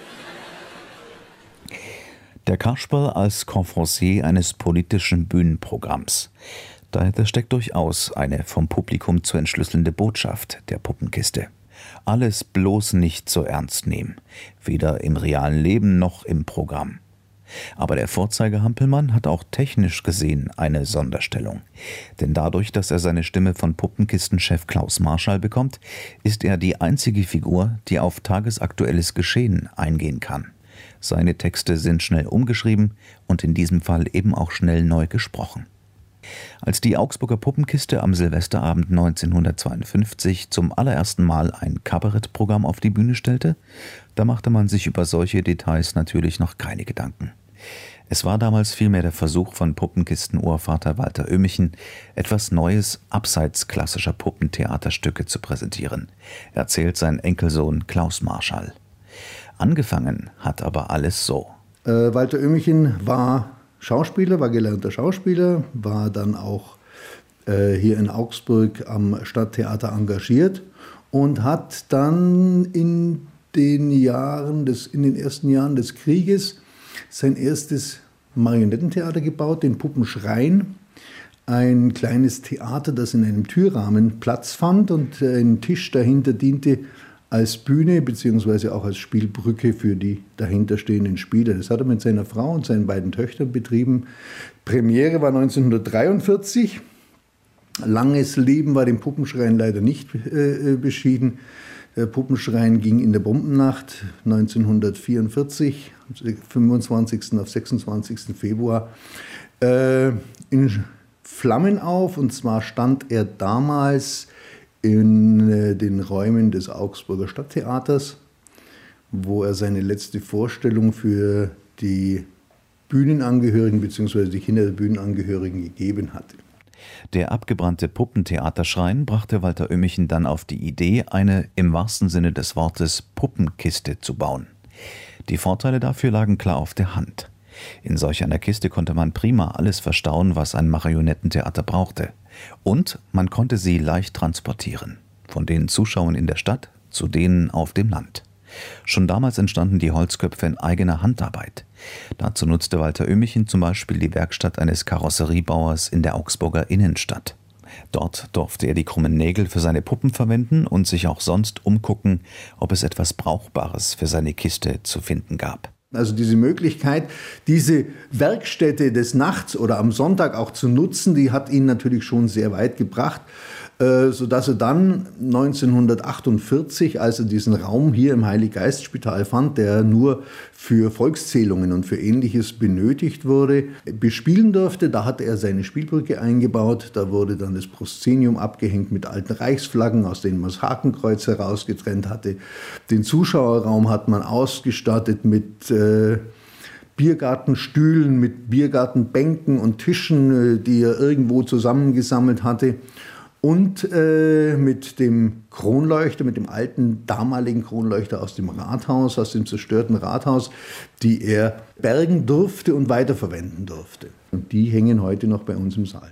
Der Kasperl als Confrancier eines politischen Bühnenprogramms. Dahinter steckt durchaus eine vom Publikum zu entschlüsselnde Botschaft der Puppenkiste. Alles bloß nicht so ernst nehmen, weder im realen Leben noch im Programm. Aber der Vorzeigehampelmann hat auch technisch gesehen eine Sonderstellung. Denn dadurch, dass er seine Stimme von Puppenkistenchef Klaus Marschall bekommt, ist er die einzige Figur, die auf tagesaktuelles Geschehen eingehen kann. Seine Texte sind schnell umgeschrieben und in diesem Fall eben auch schnell neu gesprochen. Als die Augsburger Puppenkiste am Silvesterabend neunzehnhundertzweiundfünfzig zum allerersten Mal ein Kabarettprogramm auf die Bühne stellte, da machte man sich über solche Details natürlich noch keine Gedanken. Es war damals vielmehr der Versuch von Puppenkisten-Urvater Walter Oehmichen, etwas Neues abseits klassischer Puppentheaterstücke zu präsentieren, erzählt sein Enkelsohn Klaus Marschall. Angefangen hat aber alles so. Äh, Walter Oehmichen war Schauspieler, war gelernter Schauspieler, war dann auch äh, hier in Augsburg am Stadttheater engagiert und hat dann in den Jahren des, in den ersten Jahren des Krieges sein erstes Marionettentheater gebaut, den Puppenschrein. Ein kleines Theater, das in einem Türrahmen Platz fand und ein Tisch dahinter diente als Bühne bzw. auch als Spielbrücke für die dahinterstehenden Spieler. Das hat er mit seiner Frau und seinen beiden Töchtern betrieben. Premiere war neunzehnhundertdreiundvierzig. Langes Leben war dem Puppenschrein leider nicht äh, beschieden. Der Puppenschrein ging in der Bombennacht neunzehnhundertvierundvierzig, am fünfundzwanzigsten auf sechsundzwanzigsten Februar, äh, in Flammen auf. Und zwar stand er damals in äh, den Räumen des Augsburger Stadttheaters, wo er seine letzte Vorstellung für die Bühnenangehörigen bzw. die Kinder der Bühnenangehörigen gegeben hatte. Der abgebrannte Puppentheaterschrein brachte Walter Oehmichen dann auf die Idee, eine im wahrsten Sinne des Wortes Puppenkiste zu bauen. Die Vorteile dafür lagen klar auf der Hand. In solch einer Kiste konnte man prima alles verstauen, was ein Marionettentheater brauchte. Und man konnte sie leicht transportieren. Von den Zuschauern in der Stadt zu denen auf dem Land. Schon damals entstanden die Holzköpfe in eigener Handarbeit. Dazu nutzte Walter Oehmichen zum Beispiel die Werkstatt eines Karosseriebauers in der Augsburger Innenstadt. Dort durfte er die krummen Nägel für seine Puppen verwenden und sich auch sonst umgucken, ob es etwas Brauchbares für seine Kiste zu finden gab. Also diese Möglichkeit, diese Werkstätte des Nachts oder am Sonntag auch zu nutzen, die hat ihn natürlich schon sehr weit gebracht, äh, sodass er dann neunzehnhundertachtundvierzig, als er diesen Raum hier im Heilig-Geist-Spital fand, der nur für Volkszählungen und für Ähnliches benötigt wurde, bespielen durfte. Da hatte er seine Spielbrücke eingebaut, da wurde dann das Proszenium abgehängt mit alten Reichsflaggen, aus denen man das Hakenkreuz herausgetrennt hatte. Den Zuschauerraum hat man ausgestattet mit äh, Biergartenstühlen, mit Biergartenbänken und Tischen, äh, die er irgendwo zusammengesammelt hatte. Und äh, mit dem Kronleuchter, mit dem alten damaligen Kronleuchter aus dem Rathaus, aus dem zerstörten Rathaus, die er bergen durfte und weiterverwenden durfte. Und die hängen heute noch bei uns im Saal.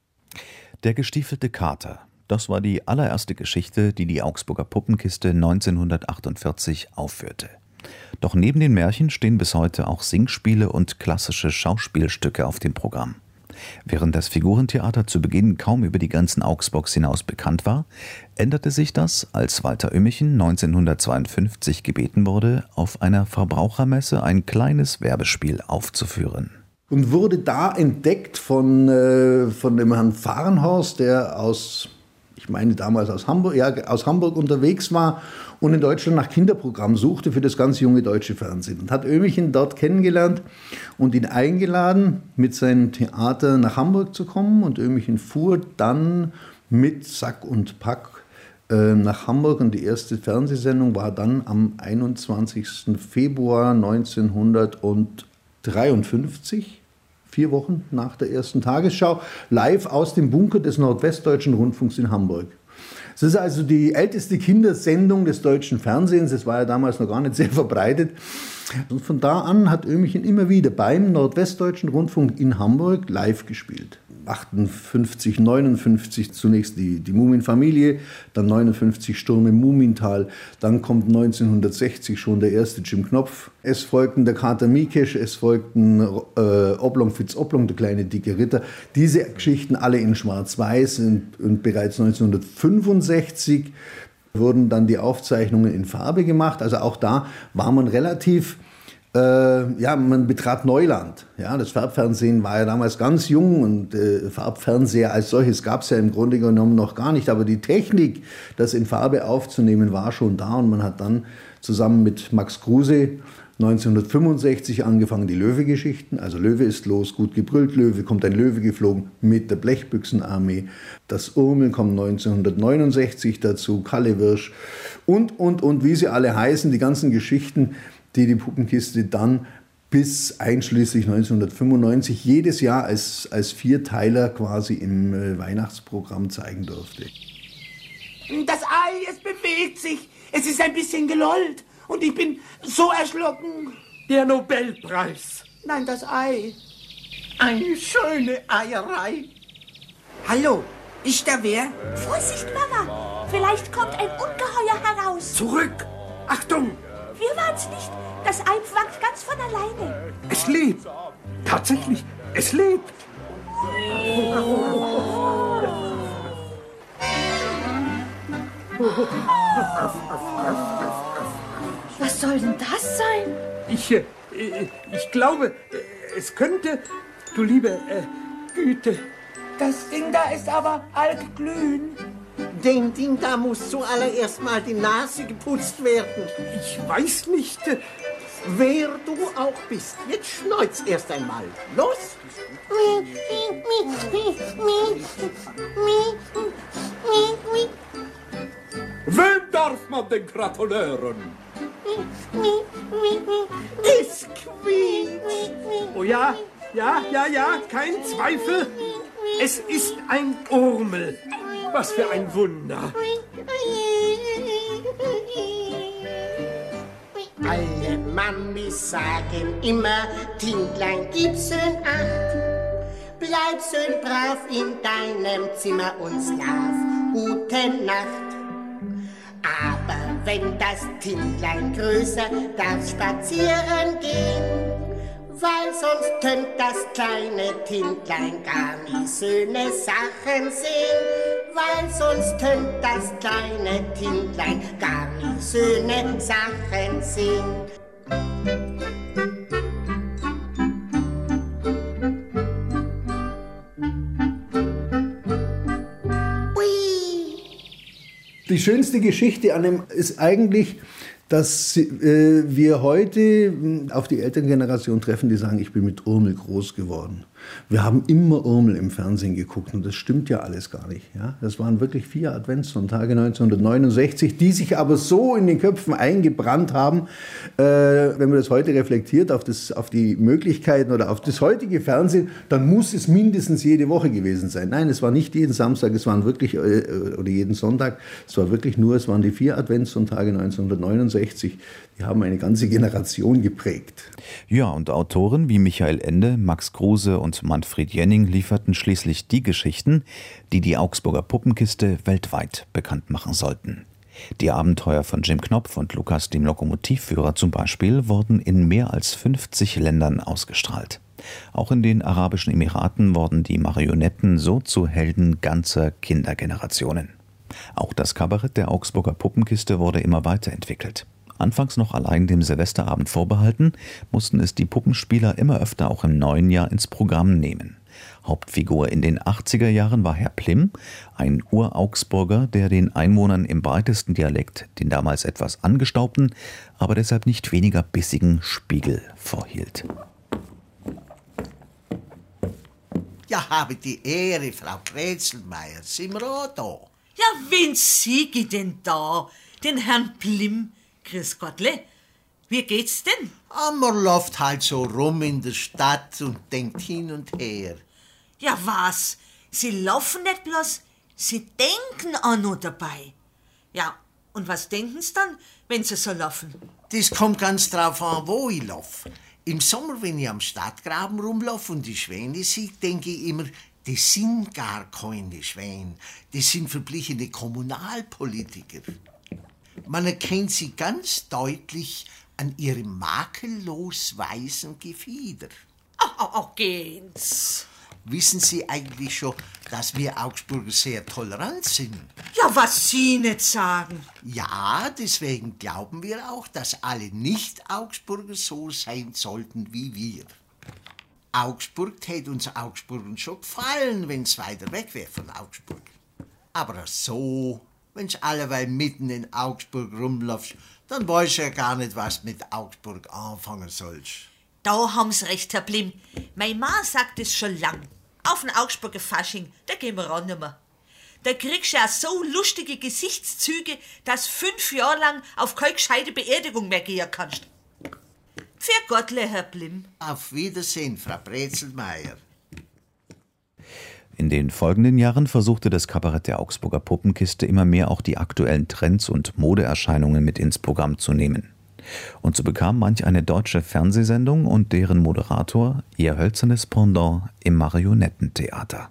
Der gestiefelte Kater, das war die allererste Geschichte, die die Augsburger Puppenkiste neunzehnhundertachtundvierzig aufführte. Doch neben den Märchen stehen bis heute auch Singspiele und klassische Schauspielstücke auf dem Programm. Während das Figurentheater zu Beginn kaum über die Grenzen Augsburgs hinaus bekannt war, änderte sich das, als Walter Oehmichen neunzehnhundertzweiundfünfzig gebeten wurde, auf einer Verbrauchermesse ein kleines Werbespiel aufzuführen. Und wurde da entdeckt von, äh, von dem Herrn Fahrenhorst, der aus, ich meine damals aus Hamburg, ja, aus Hamburg unterwegs war und in Deutschland nach Kinderprogrammen suchte für das ganz junge deutsche Fernsehen. Und hat Oehmichen dort kennengelernt und ihn eingeladen, mit seinem Theater nach Hamburg zu kommen. Und Oehmichen fuhr dann mit Sack und Pack äh, nach Hamburg. Und die erste Fernsehsendung war dann am einundzwanzigsten Februar neunzehnhundertdreiundfünfzig, vier Wochen nach der ersten Tagesschau, live aus dem Bunker des Nordwestdeutschen Rundfunks in Hamburg. Das ist also die älteste Kindersendung des deutschen Fernsehens. Das war ja damals noch gar nicht sehr verbreitet. Und von da an hat Oehmichen immer wieder beim Nordwestdeutschen Rundfunk in Hamburg live gespielt. achtundfünfzig, neunundfünfzig zunächst die, die Mumienfamilie, dann neunundfünfzig Sturm im Mumiental, dann kommt neunzehnhundertsechzig schon der erste Jim Knopf. Es folgten der Kater Mikesch, es folgten äh, Oblong Fitz Oblong, der kleine dicke Ritter. Diese Geschichten alle in Schwarz-Weiß und, und bereits neunzehnhundertfünfundsechzig wurden dann die Aufzeichnungen in Farbe gemacht. Also auch da war man relativ, äh, ja, man betrat Neuland. Ja, das Farbfernsehen war ja damals ganz jung und äh, Farbfernseher als solches gab es ja im Grunde genommen noch gar nicht. Aber die Technik, das in Farbe aufzunehmen, war schon da und man hat dann zusammen mit Max Kruse neunzehnhundertfünfundsechzig angefangen die Löwe-Geschichten, also Löwe ist los, gut gebrüllt, Löwe, kommt ein Löwe geflogen mit der Blechbüchsenarmee. Das Urmeln kommt neunzehnhundertneunundsechzig dazu, Kalle Wirsch und, und, und, wie sie alle heißen, die ganzen Geschichten, die die Puppenkiste dann bis einschließlich neunzehnhundertfünfundneunzig jedes Jahr als, als Vierteiler quasi im äh, Weihnachtsprogramm zeigen durfte. Das Ei, es bewegt sich. Es ist ein bisschen gelollt. Und ich bin so erschrocken. Der Nobelpreis. Nein, das Ei. Eine schöne Eierei. Hallo, ist da wer? Vorsicht, Mama. Vielleicht kommt ein Ungeheuer heraus. Zurück. Achtung. Wir waren's nicht. Das Ei wankt ganz von alleine. Es lebt. Tatsächlich, es lebt. Was soll denn das sein? Ich, äh, ich glaube, äh, es könnte, du liebe äh, Güte. Das Ding da ist aber altglühend. Dem Ding da muss zuallererst mal die Nase geputzt werden. Ich weiß nicht, äh, wer du auch bist. Jetzt schneuz erst einmal. Los! Wem darf man denn gratulieren? Es quietscht. Oh ja, ja, ja, ja, kein Zweifel. Es ist ein Urmel. Was für ein Wunder. Alle Mamis sagen immer, Tintlein, gib's in Acht. Bleib schön brav in deinem Zimmer und schlaf. Gute Nacht. Aber wenn das Tintlein größer darf spazieren gehen, weil sonst könnt das kleine Tintlein gar nie schöne Sachen sehen, weil sonst könnt das kleine Tintlein gar nie schöne Sachen sehen. Die schönste Geschichte an dem ist eigentlich, dass äh, wir heute auf die Elterngeneration treffen, die sagen, ich bin mit Urmel groß geworden. Wir haben immer Urmel im Fernsehen geguckt und das stimmt ja alles gar nicht. Ja? Das waren wirklich vier Adventssonntage neunzehnhundertneunundsechzig, die sich aber so in den Köpfen eingebrannt haben, äh, wenn man das heute reflektiert auf, das, auf die Möglichkeiten oder auf das heutige Fernsehen, dann muss es mindestens jede Woche gewesen sein. Nein, es war nicht jeden Samstag, es waren wirklich, äh, oder jeden Sonntag, es war wirklich nur, es waren die vier Adventssonntage neunzehnhundertneunundsechzig, die haben eine ganze Generation geprägt. Ja, und Autoren wie Michael Ende, Max Kruse und Manfred Jenning lieferten schließlich die Geschichten, die die Augsburger Puppenkiste weltweit bekannt machen sollten. Die Abenteuer von Jim Knopf und Lukas dem Lokomotivführer zum Beispiel wurden in mehr als fünfzig Ländern ausgestrahlt. Auch in den Arabischen Emiraten wurden die Marionetten so zu Helden ganzer Kindergenerationen. Auch das Kabarett der Augsburger Puppenkiste wurde immer weiterentwickelt. Anfangs noch allein dem Silvesterabend vorbehalten, mussten es die Puppenspieler immer öfter auch im neuen Jahr ins Programm nehmen. Hauptfigur in den achtziger Jahren war Herr Plimm, ein Ur-Augsburger, der den Einwohnern im breitesten Dialekt den damals etwas angestaubten, aber deshalb nicht weniger bissigen Spiegel vorhielt. Ja, habe die Ehre, Frau Brezelmeier, sind wir auch da? Ja, wen sieg ich denn da? Den Herrn Plimm? Grüß Gottle, wie geht's denn? Ah, man läuft halt so rum in der Stadt und denkt hin und her. Ja, was? Sie laufen nicht bloß, sie denken auch nur dabei. Ja, und was denken sie dann, wenn sie so laufen? Das kommt ganz drauf an, wo ich laufe. Im Sommer, wenn ich am Stadtgraben rumlaufe und die Schwäne sehe, denke ich immer, das sind gar keine Schwäne. Das sind verblichene Kommunalpolitiker. Man erkennt sie ganz deutlich an ihrem makellos weißen Gefieder. Ach, ach, ach, geht's. Wissen Sie eigentlich schon, dass wir Augsburger sehr tolerant sind? Ja, was Sie nicht sagen. Ja, deswegen glauben wir auch, dass alle Nicht-Augsburger so sein sollten wie wir. Augsburg täte uns Augsburgern schon gefallen, wenn es weiter weg wäre von Augsburg. Aber so Wenn's alleweil mitten in Augsburg rumlaufst, dann weißt du ja gar nicht, was du mit Augsburg anfangen sollst. Da haben's recht, Herr Blim. Meine Ma sagt es schon lang. Auf den Augsburger Fasching, da gehen wir ran nimmer. Da kriegst du ja so lustige Gesichtszüge, dass fünf Jahre lang auf keine gescheite Beerdigung mehr gehen kannst. Für Gottle, Herr Blim. Auf Wiedersehen, Frau Brezelmeier. In den folgenden Jahren versuchte das Kabarett der Augsburger Puppenkiste immer mehr auch die aktuellen Trends und Modeerscheinungen mit ins Programm zu nehmen. Und so bekam manch eine deutsche Fernsehsendung und deren Moderator ihr hölzernes Pendant im Marionettentheater.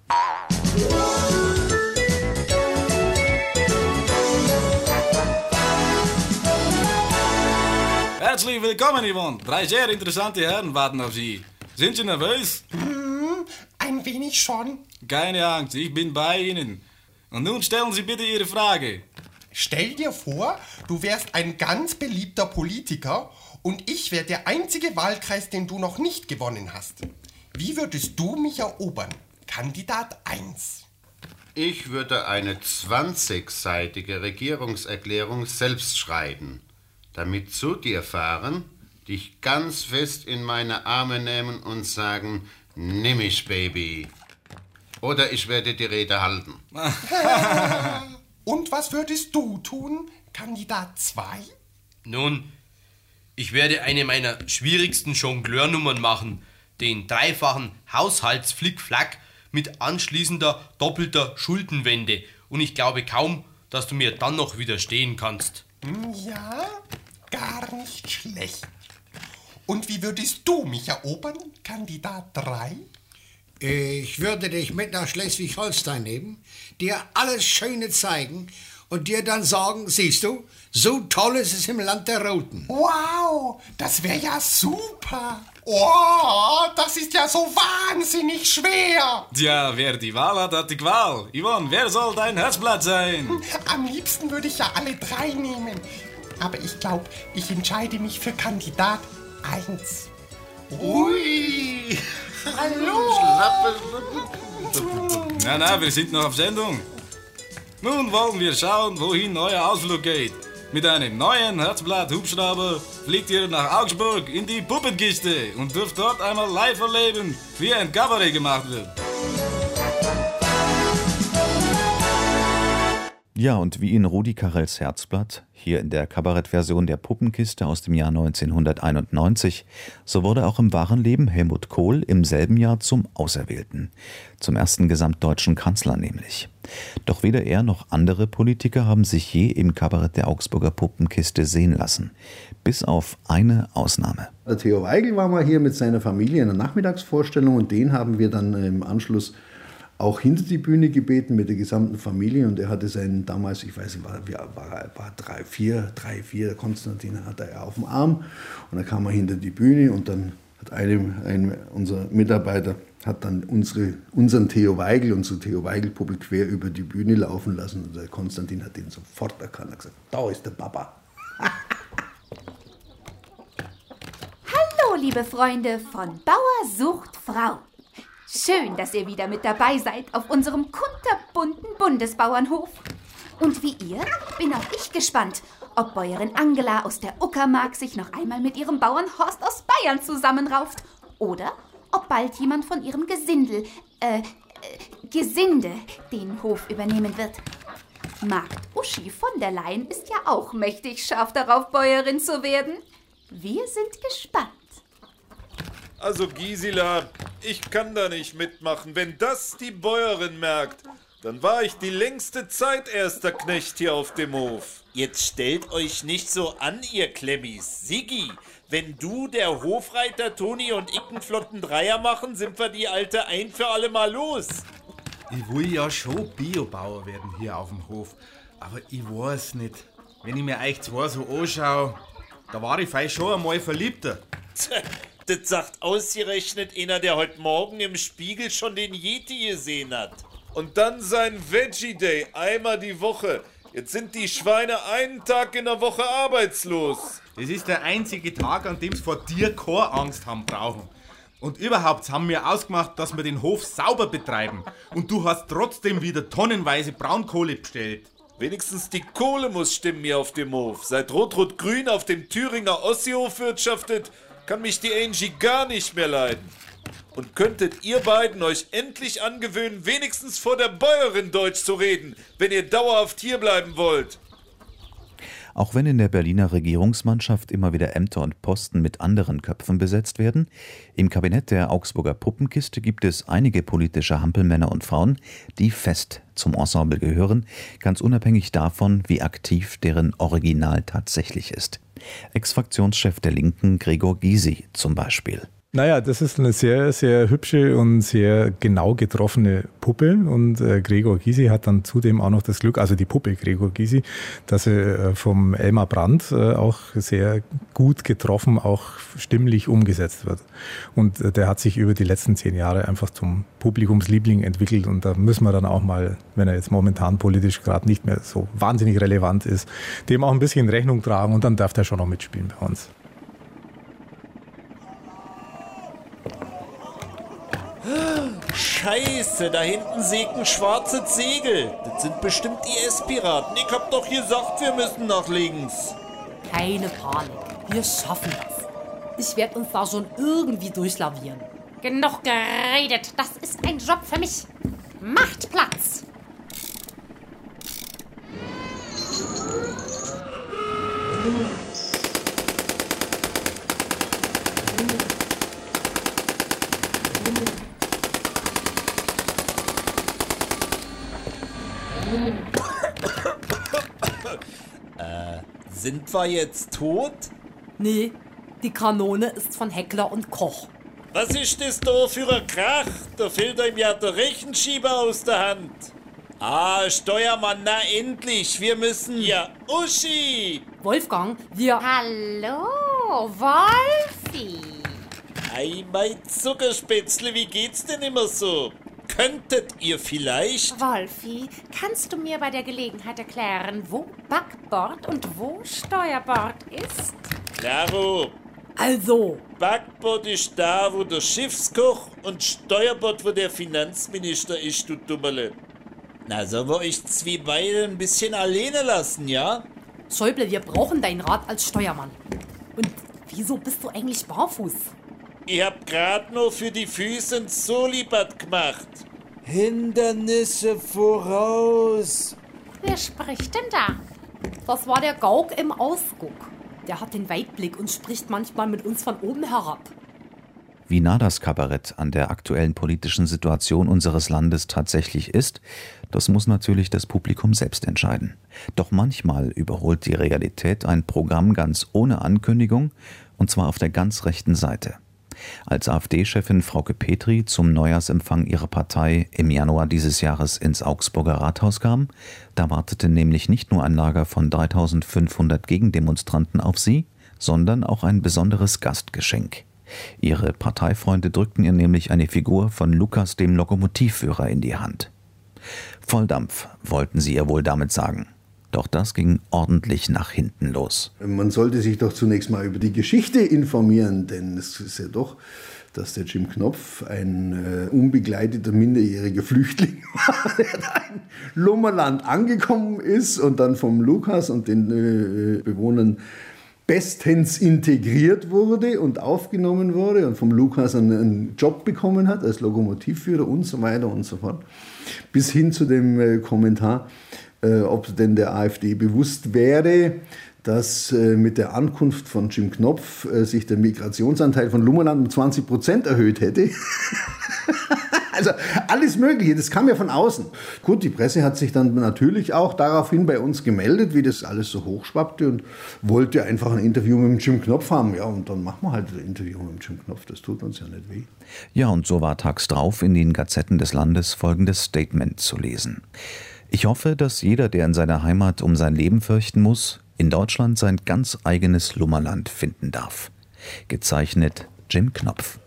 Herzlich willkommen, Yvonne. Drei sehr interessante Herren warten auf Sie. Sind Sie nervös? Hm, ein wenig schon. Keine Angst, ich bin bei Ihnen. Und nun stellen Sie bitte Ihre Frage. Stell dir vor, du wärst ein ganz beliebter Politiker und ich wäre der einzige Wahlkreis, den du noch nicht gewonnen hast. Wie würdest du mich erobern? Kandidat eins. Ich würde eine zwanzigseitige Regierungserklärung selbst schreiben, damit zu dir fahren, dich ganz fest in meine Arme nehmen und sagen, nimm mich, Baby. Oder ich werde die Rede halten. Und was würdest du tun, Kandidat zwei? Nun, ich werde eine meiner schwierigsten Jongleurnummern machen, den dreifachen Haushaltsflickflack mit anschließender doppelter Schuldenwende. Und ich glaube kaum, dass du mir dann noch widerstehen kannst. Ja, gar nicht schlecht. Und wie würdest du mich erobern, Kandidat drei? Ich würde dich mit nach Schleswig-Holstein nehmen, dir alles Schöne zeigen und dir dann sagen, siehst du, so toll ist es im Land der Roten. Wow, das wäre ja super. Oh, das ist ja so wahnsinnig schwer. Tja, wer die Wahl hat, hat die Qual. Yvonne, wer soll dein Herzblatt sein? Am liebsten würde ich ja alle drei nehmen. Aber ich glaube, ich entscheide mich für Kandidat eins. Ui! Hallo! Na, na, wir sind noch auf Sendung. Nun wollen wir schauen, wohin euer Ausflug geht. Mit einem neuen Herzblatt-Hubschrauber fliegt ihr nach Augsburg in die Puppenkiste und dürft dort einmal live erleben, wie ein Kabarett gemacht wird. Ja, und wie in Rudi Carrells Herzblatt, hier in der Kabarettversion der Puppenkiste aus dem Jahr neunzehnhunderteinundneunzig, so wurde auch im wahren Leben Helmut Kohl im selben Jahr zum Auserwählten, zum ersten gesamtdeutschen Kanzler nämlich. Doch weder er noch andere Politiker haben sich je im Kabarett der Augsburger Puppenkiste sehen lassen, bis auf eine Ausnahme. Der Theo Weigel war mal hier mit seiner Familie in einer Nachmittagsvorstellung und den haben wir dann im Anschluss auch hinter die Bühne gebeten mit der gesamten Familie und er hatte seinen damals, ich weiß nicht, war, war, war drei, vier, drei, vier, Konstantin hatte er auf dem Arm und dann kam er hinter die Bühne und dann hat einem, einem unserer Mitarbeiter hat dann unsere, unseren Theo Weigel, unsere Theo Weigel-Puppe quer über die Bühne laufen lassen und der Konstantin hat den sofort erkannt und gesagt, da ist der Papa. Hallo, liebe Freunde von Bauer sucht Frau. Schön, dass ihr wieder mit dabei seid auf unserem kunterbunten Bundesbauernhof. Und wie ihr bin auch ich gespannt, ob Bäuerin Angela aus der Uckermark sich noch einmal mit ihrem Bauern Horst aus Bayern zusammenrauft oder ob bald jemand von ihrem Gesindel, äh, äh, Gesinde den Hof übernehmen wird. Magd Uschi von der Leyen ist ja auch mächtig scharf darauf, Bäuerin zu werden. Wir sind gespannt. Also Gisela, ich kann da nicht mitmachen. Wenn das die Bäuerin merkt, dann war ich die längste Zeit erster Knecht hier auf dem Hof. Jetzt stellt euch nicht so an, ihr Klemmis. Siggi, wenn du, der Hofreiter, Toni und ich einen flotten Dreier machen, sind wir die Alte ein für alle Mal los. Ich will ja schon Biobauer werden hier auf dem Hof, aber ich weiß nicht. Wenn ich mir euch zwei so anschaue, da war ich vielleicht schon einmal verliebter. Das sagt ausgerechnet einer, der heute Morgen im Spiegel schon den Yeti gesehen hat. Und dann sein Veggie Day, einmal die Woche. Jetzt sind die Schweine einen Tag in der Woche arbeitslos. Das ist der einzige Tag, an dem sie vor dir keine Angst haben brauchen. Und überhaupt haben wir ausgemacht, dass wir den Hof sauber betreiben. Und du hast trotzdem wieder tonnenweise Braunkohle bestellt. Wenigstens die Kohle muss stimmen hier auf dem Hof. Seit Rot-Rot-Grün auf dem Thüringer Ossihof wirtschaftet, kann mich die Angie gar nicht mehr leiden. Und könntet ihr beiden euch endlich angewöhnen, wenigstens vor der Bäuerin Deutsch zu reden, wenn ihr dauerhaft hierbleiben wollt? Auch wenn in der Berliner Regierungsmannschaft immer wieder Ämter und Posten mit anderen Köpfen besetzt werden, im Kabinett der Augsburger Puppenkiste gibt es einige politische Hampelmänner und Frauen, die fest zum Ensemble gehören, ganz unabhängig davon, wie aktiv deren Original tatsächlich ist. Ex-Fraktionschef der Linken Gregor Gysi zum Beispiel. Naja, das ist eine sehr, sehr hübsche und sehr genau getroffene Puppe und äh, Gregor Gysi hat dann zudem auch noch das Glück, also die Puppe Gregor Gysi, dass er äh, vom Elmar Brandt äh, auch sehr gut getroffen, auch stimmlich umgesetzt wird. Und äh, der hat sich über die letzten zehn Jahre einfach zum Publikumsliebling entwickelt und da müssen wir dann auch mal, wenn er jetzt momentan politisch gerade nicht mehr so wahnsinnig relevant ist, dem auch ein bisschen Rechnung tragen und dann darf der schon noch mitspielen bei uns. Scheiße, da hinten segten schwarze Segel. Das sind bestimmt I S-Piraten. Ich hab doch gesagt, wir müssen nach links. Keine Panik, wir schaffen das. Ich werde uns da schon irgendwie durchlavieren. Genug geredet, das ist ein Job für mich. Macht Platz! äh, sind wir jetzt tot? Nee, die Kanone ist von Heckler und Koch. Was ist das da für ein Krach? Da fällt einem ja der Rechenschieber aus der Hand. Ah, Steuermann, na endlich, wir müssen... Ja, Uschi! Wolfgang, wir... Hallo, Wolfi! Ei, mein Zuckerspätzle, wie geht's denn immer so? Könntet ihr vielleicht... Wolfi, kannst du mir bei der Gelegenheit erklären, wo Backbord und wo Steuerbord ist? Klaro. Also... Backbord ist da, wo der Schiffskoch und Steuerbord, wo der Finanzminister ist, du Dummerle. Na, sollen wir euch zwei beide ein bisschen alleine lassen, ja? Schäuble, wir brauchen deinen Rat als Steuermann. Und wieso bist du eigentlich barfuß? Ich hab grad nur für die Füße ein Solibad gemacht. Hindernisse voraus. Wer spricht denn da? Das war der Gauk im Ausguck. Der hat den Weitblick und spricht manchmal mit uns von oben herab. Wie nah das Kabarett an der aktuellen politischen Situation unseres Landes tatsächlich ist, das muss natürlich das Publikum selbst entscheiden. Doch manchmal überholt die Realität ein Programm ganz ohne Ankündigung, und zwar auf der ganz rechten Seite. Als AfD-Chefin Frauke Petry zum Neujahrsempfang ihrer Partei im Januar dieses Jahres ins Augsburger Rathaus kam, da wartete nämlich nicht nur ein Lager von dreitausendfünfhundert Gegendemonstranten auf sie, sondern auch ein besonderes Gastgeschenk. Ihre Parteifreunde drückten ihr nämlich eine Figur von Lukas dem Lokomotivführer in die Hand. Volldampf wollten sie ihr wohl damit sagen. Doch das ging ordentlich nach hinten los. Man sollte sich doch zunächst mal über die Geschichte informieren, denn es ist ja doch, dass der Jim Knopf ein äh, unbegleiteter minderjähriger Flüchtling war, der da in Lummerland angekommen ist und dann vom Lukas und den äh, Bewohnern bestens integriert wurde und aufgenommen wurde und vom Lukas einen, einen Job bekommen hat als Lokomotivführer und so weiter und so fort. Bis hin zu dem äh, Kommentar, äh, ob denn der AfD bewusst wäre, dass äh, mit der Ankunft von Jim Knopf äh, sich der Migrationsanteil von Lummerland um zwanzig Prozent erhöht hätte. Also alles Mögliche, das kam ja von außen. Gut, die Presse hat sich dann natürlich auch daraufhin bei uns gemeldet, wie das alles so hochschwappte und wollte einfach ein Interview mit dem Jim Knopf haben. Ja, und dann machen wir halt ein Interview mit dem Jim Knopf, das tut uns ja nicht weh. Ja, und so war tags drauf in den Gazetten des Landes folgendes Statement zu lesen. Ich hoffe, dass jeder, der in seiner Heimat um sein Leben fürchten muss, in Deutschland sein ganz eigenes Lummerland finden darf. Gezeichnet Jim Knopf.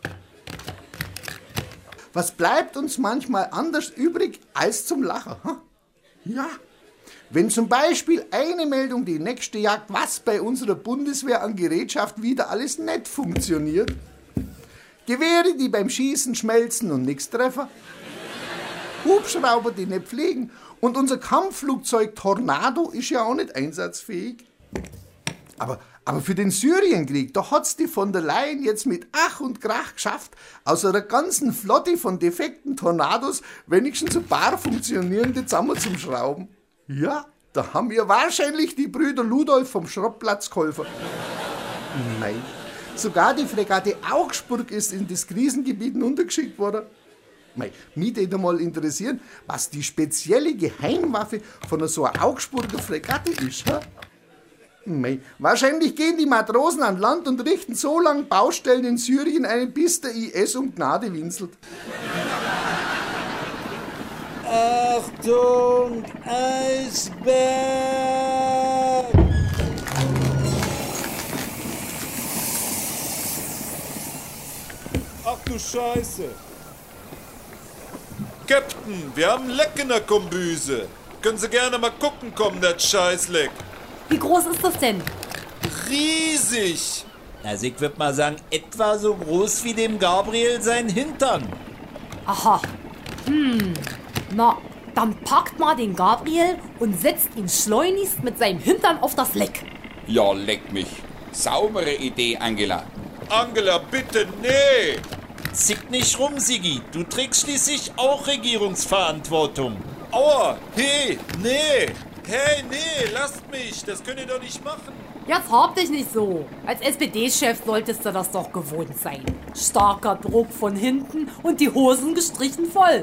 Was bleibt uns manchmal anders übrig als zum Lachen? Hm? Ja, wenn zum Beispiel eine Meldung die nächste jagt, was bei unserer Bundeswehr an Gerätschaft wieder alles nicht funktioniert. Gewehre, die beim Schießen schmelzen und nichts treffen. Hubschrauber, die nicht fliegen. Und unser Kampfflugzeug Tornado ist ja auch nicht einsatzfähig. Aber, aber für den Syrienkrieg, da hat's die von der Leyen jetzt mit Ach und Krach geschafft, aus einer ganzen Flotte von defekten Tornados wenigstens ein paar funktionierende zusammenzuschrauben. Ja, da haben wir wahrscheinlich die Brüder Ludolf vom Schrottplatz geholfen. Nein, sogar die Fregatte Augsburg ist in das Krisengebiet untergeschickt worden. Mei, mich würde mal interessieren, was die spezielle Geheimwaffe von so einer Augsburger Fregatte ist. Ha? Mei, wahrscheinlich gehen die Matrosen an Land und richten so lange Baustellen in Syrien ein, bis der I S um Gnade winselt. Achtung, Eisberg! Ach du Scheiße! Captain, wir haben Leck in der Kombüse. Können Sie gerne mal gucken kommen, das Scheißleck. Wie groß ist das denn? Riesig! Also ich würde mal sagen, etwa so groß wie dem Gabriel sein Hintern. Aha. Hm. Na, dann packt mal den Gabriel und setzt ihn schleunigst mit seinem Hintern auf das Leck. Ja, leck mich. Saubere Idee, Angela. Angela, bitte, nee! Zick nicht rum, Sigi. Du trägst schließlich auch Regierungsverantwortung. Aua, hey, nee! Hey, nee, lasst mich, das könnt ihr doch nicht machen. Jetzt hab dich nicht so. Als S P D-Chef solltest du das doch gewohnt sein. Starker Druck von hinten und die Hosen gestrichen voll.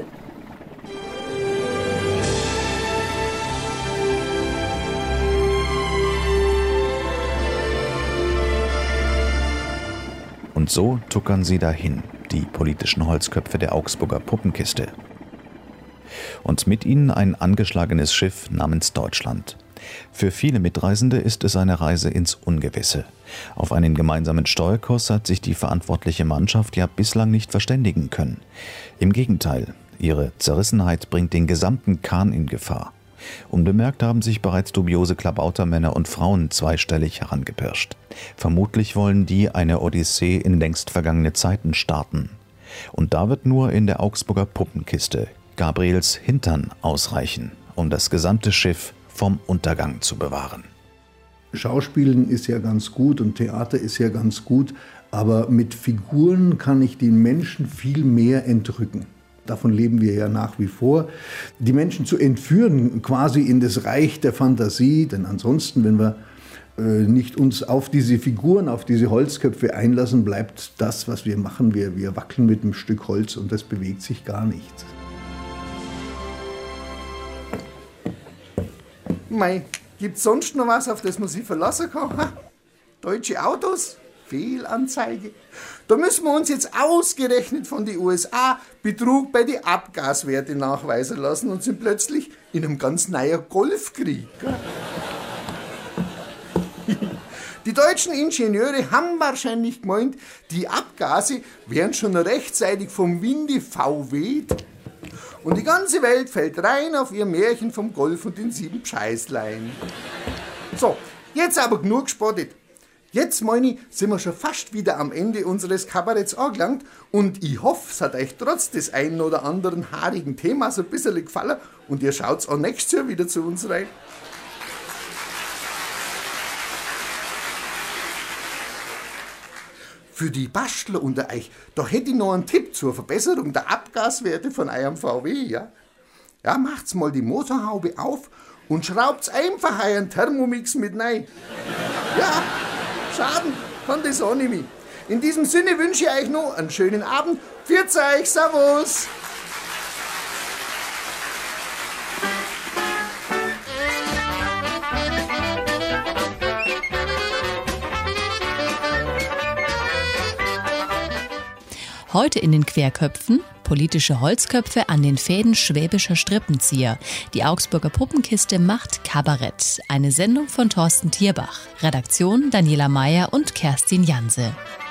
Und so tuckern sie dahin, die politischen Holzköpfe der Augsburger Puppenkiste. Und mit ihnen ein angeschlagenes Schiff namens Deutschland. Für viele Mitreisende ist es eine Reise ins Ungewisse. Auf einen gemeinsamen Steuerkurs hat sich die verantwortliche Mannschaft ja bislang nicht verständigen können. Im Gegenteil, ihre Zerrissenheit bringt den gesamten Kahn in Gefahr. Unbemerkt haben sich bereits dubiose Klabautermänner und Frauen zweistellig herangepirscht. Vermutlich wollen die eine Odyssee in längst vergangene Zeiten starten. Und da wird nur in der Augsburger Puppenkiste Gabriels Hintern ausreichen, um das gesamte Schiff vom Untergang zu bewahren. Schauspielen ist ja ganz gut und Theater ist ja ganz gut, aber mit Figuren kann ich den Menschen viel mehr entrücken. Davon leben wir ja nach wie vor. Die Menschen zu entführen, quasi in das Reich der Fantasie, denn ansonsten, wenn wir äh, nicht uns auf diese Figuren, auf diese Holzköpfe einlassen, bleibt das, was wir machen. Wir, wir wackeln mit einem Stück Holz und das bewegt sich gar nicht. Mei, gibt's sonst noch was, auf das man sich verlassen kann? Ha? Deutsche Autos? Fehlanzeige. Da müssen wir uns jetzt ausgerechnet von den U S A Betrug bei den Abgaswerten nachweisen lassen und sind plötzlich in einem ganz neuen Golfkrieg. Die deutschen Ingenieure haben wahrscheinlich gemeint, die Abgase wären schon rechtzeitig vom Winde verweht. Und die ganze Welt fällt rein auf ihr Märchen vom Golf und den sieben Scheißlein. So, jetzt aber genug gespottet. Jetzt, meine ich, sind wir schon fast wieder am Ende unseres Kabaretts angelangt und ich hoffe, es hat euch trotz des einen oder anderen haarigen Themas ein bisschen gefallen und ihr schaut auch nächstes Jahr wieder zu uns rein. Für die Bastler unter euch, da hätte ich noch einen Tipp zur Verbesserung der Abgaswerte von eurem V W, ja? Ja, macht's mal die Motorhaube auf und schraubt's einfach einen Thermomix mit rein. Ja, Schaden kann das auch nicht mehr. In diesem Sinne wünsche ich euch noch einen schönen Abend. Pfiat euch, Servus! Heute in den Querköpfen: politische Holzköpfe an den Fäden schwäbischer Strippenzieher. Die Augsburger Puppenkiste macht Kabarett. Eine Sendung von Thorsten Tierbach. Redaktion Daniela Meyer und Kerstin Janse.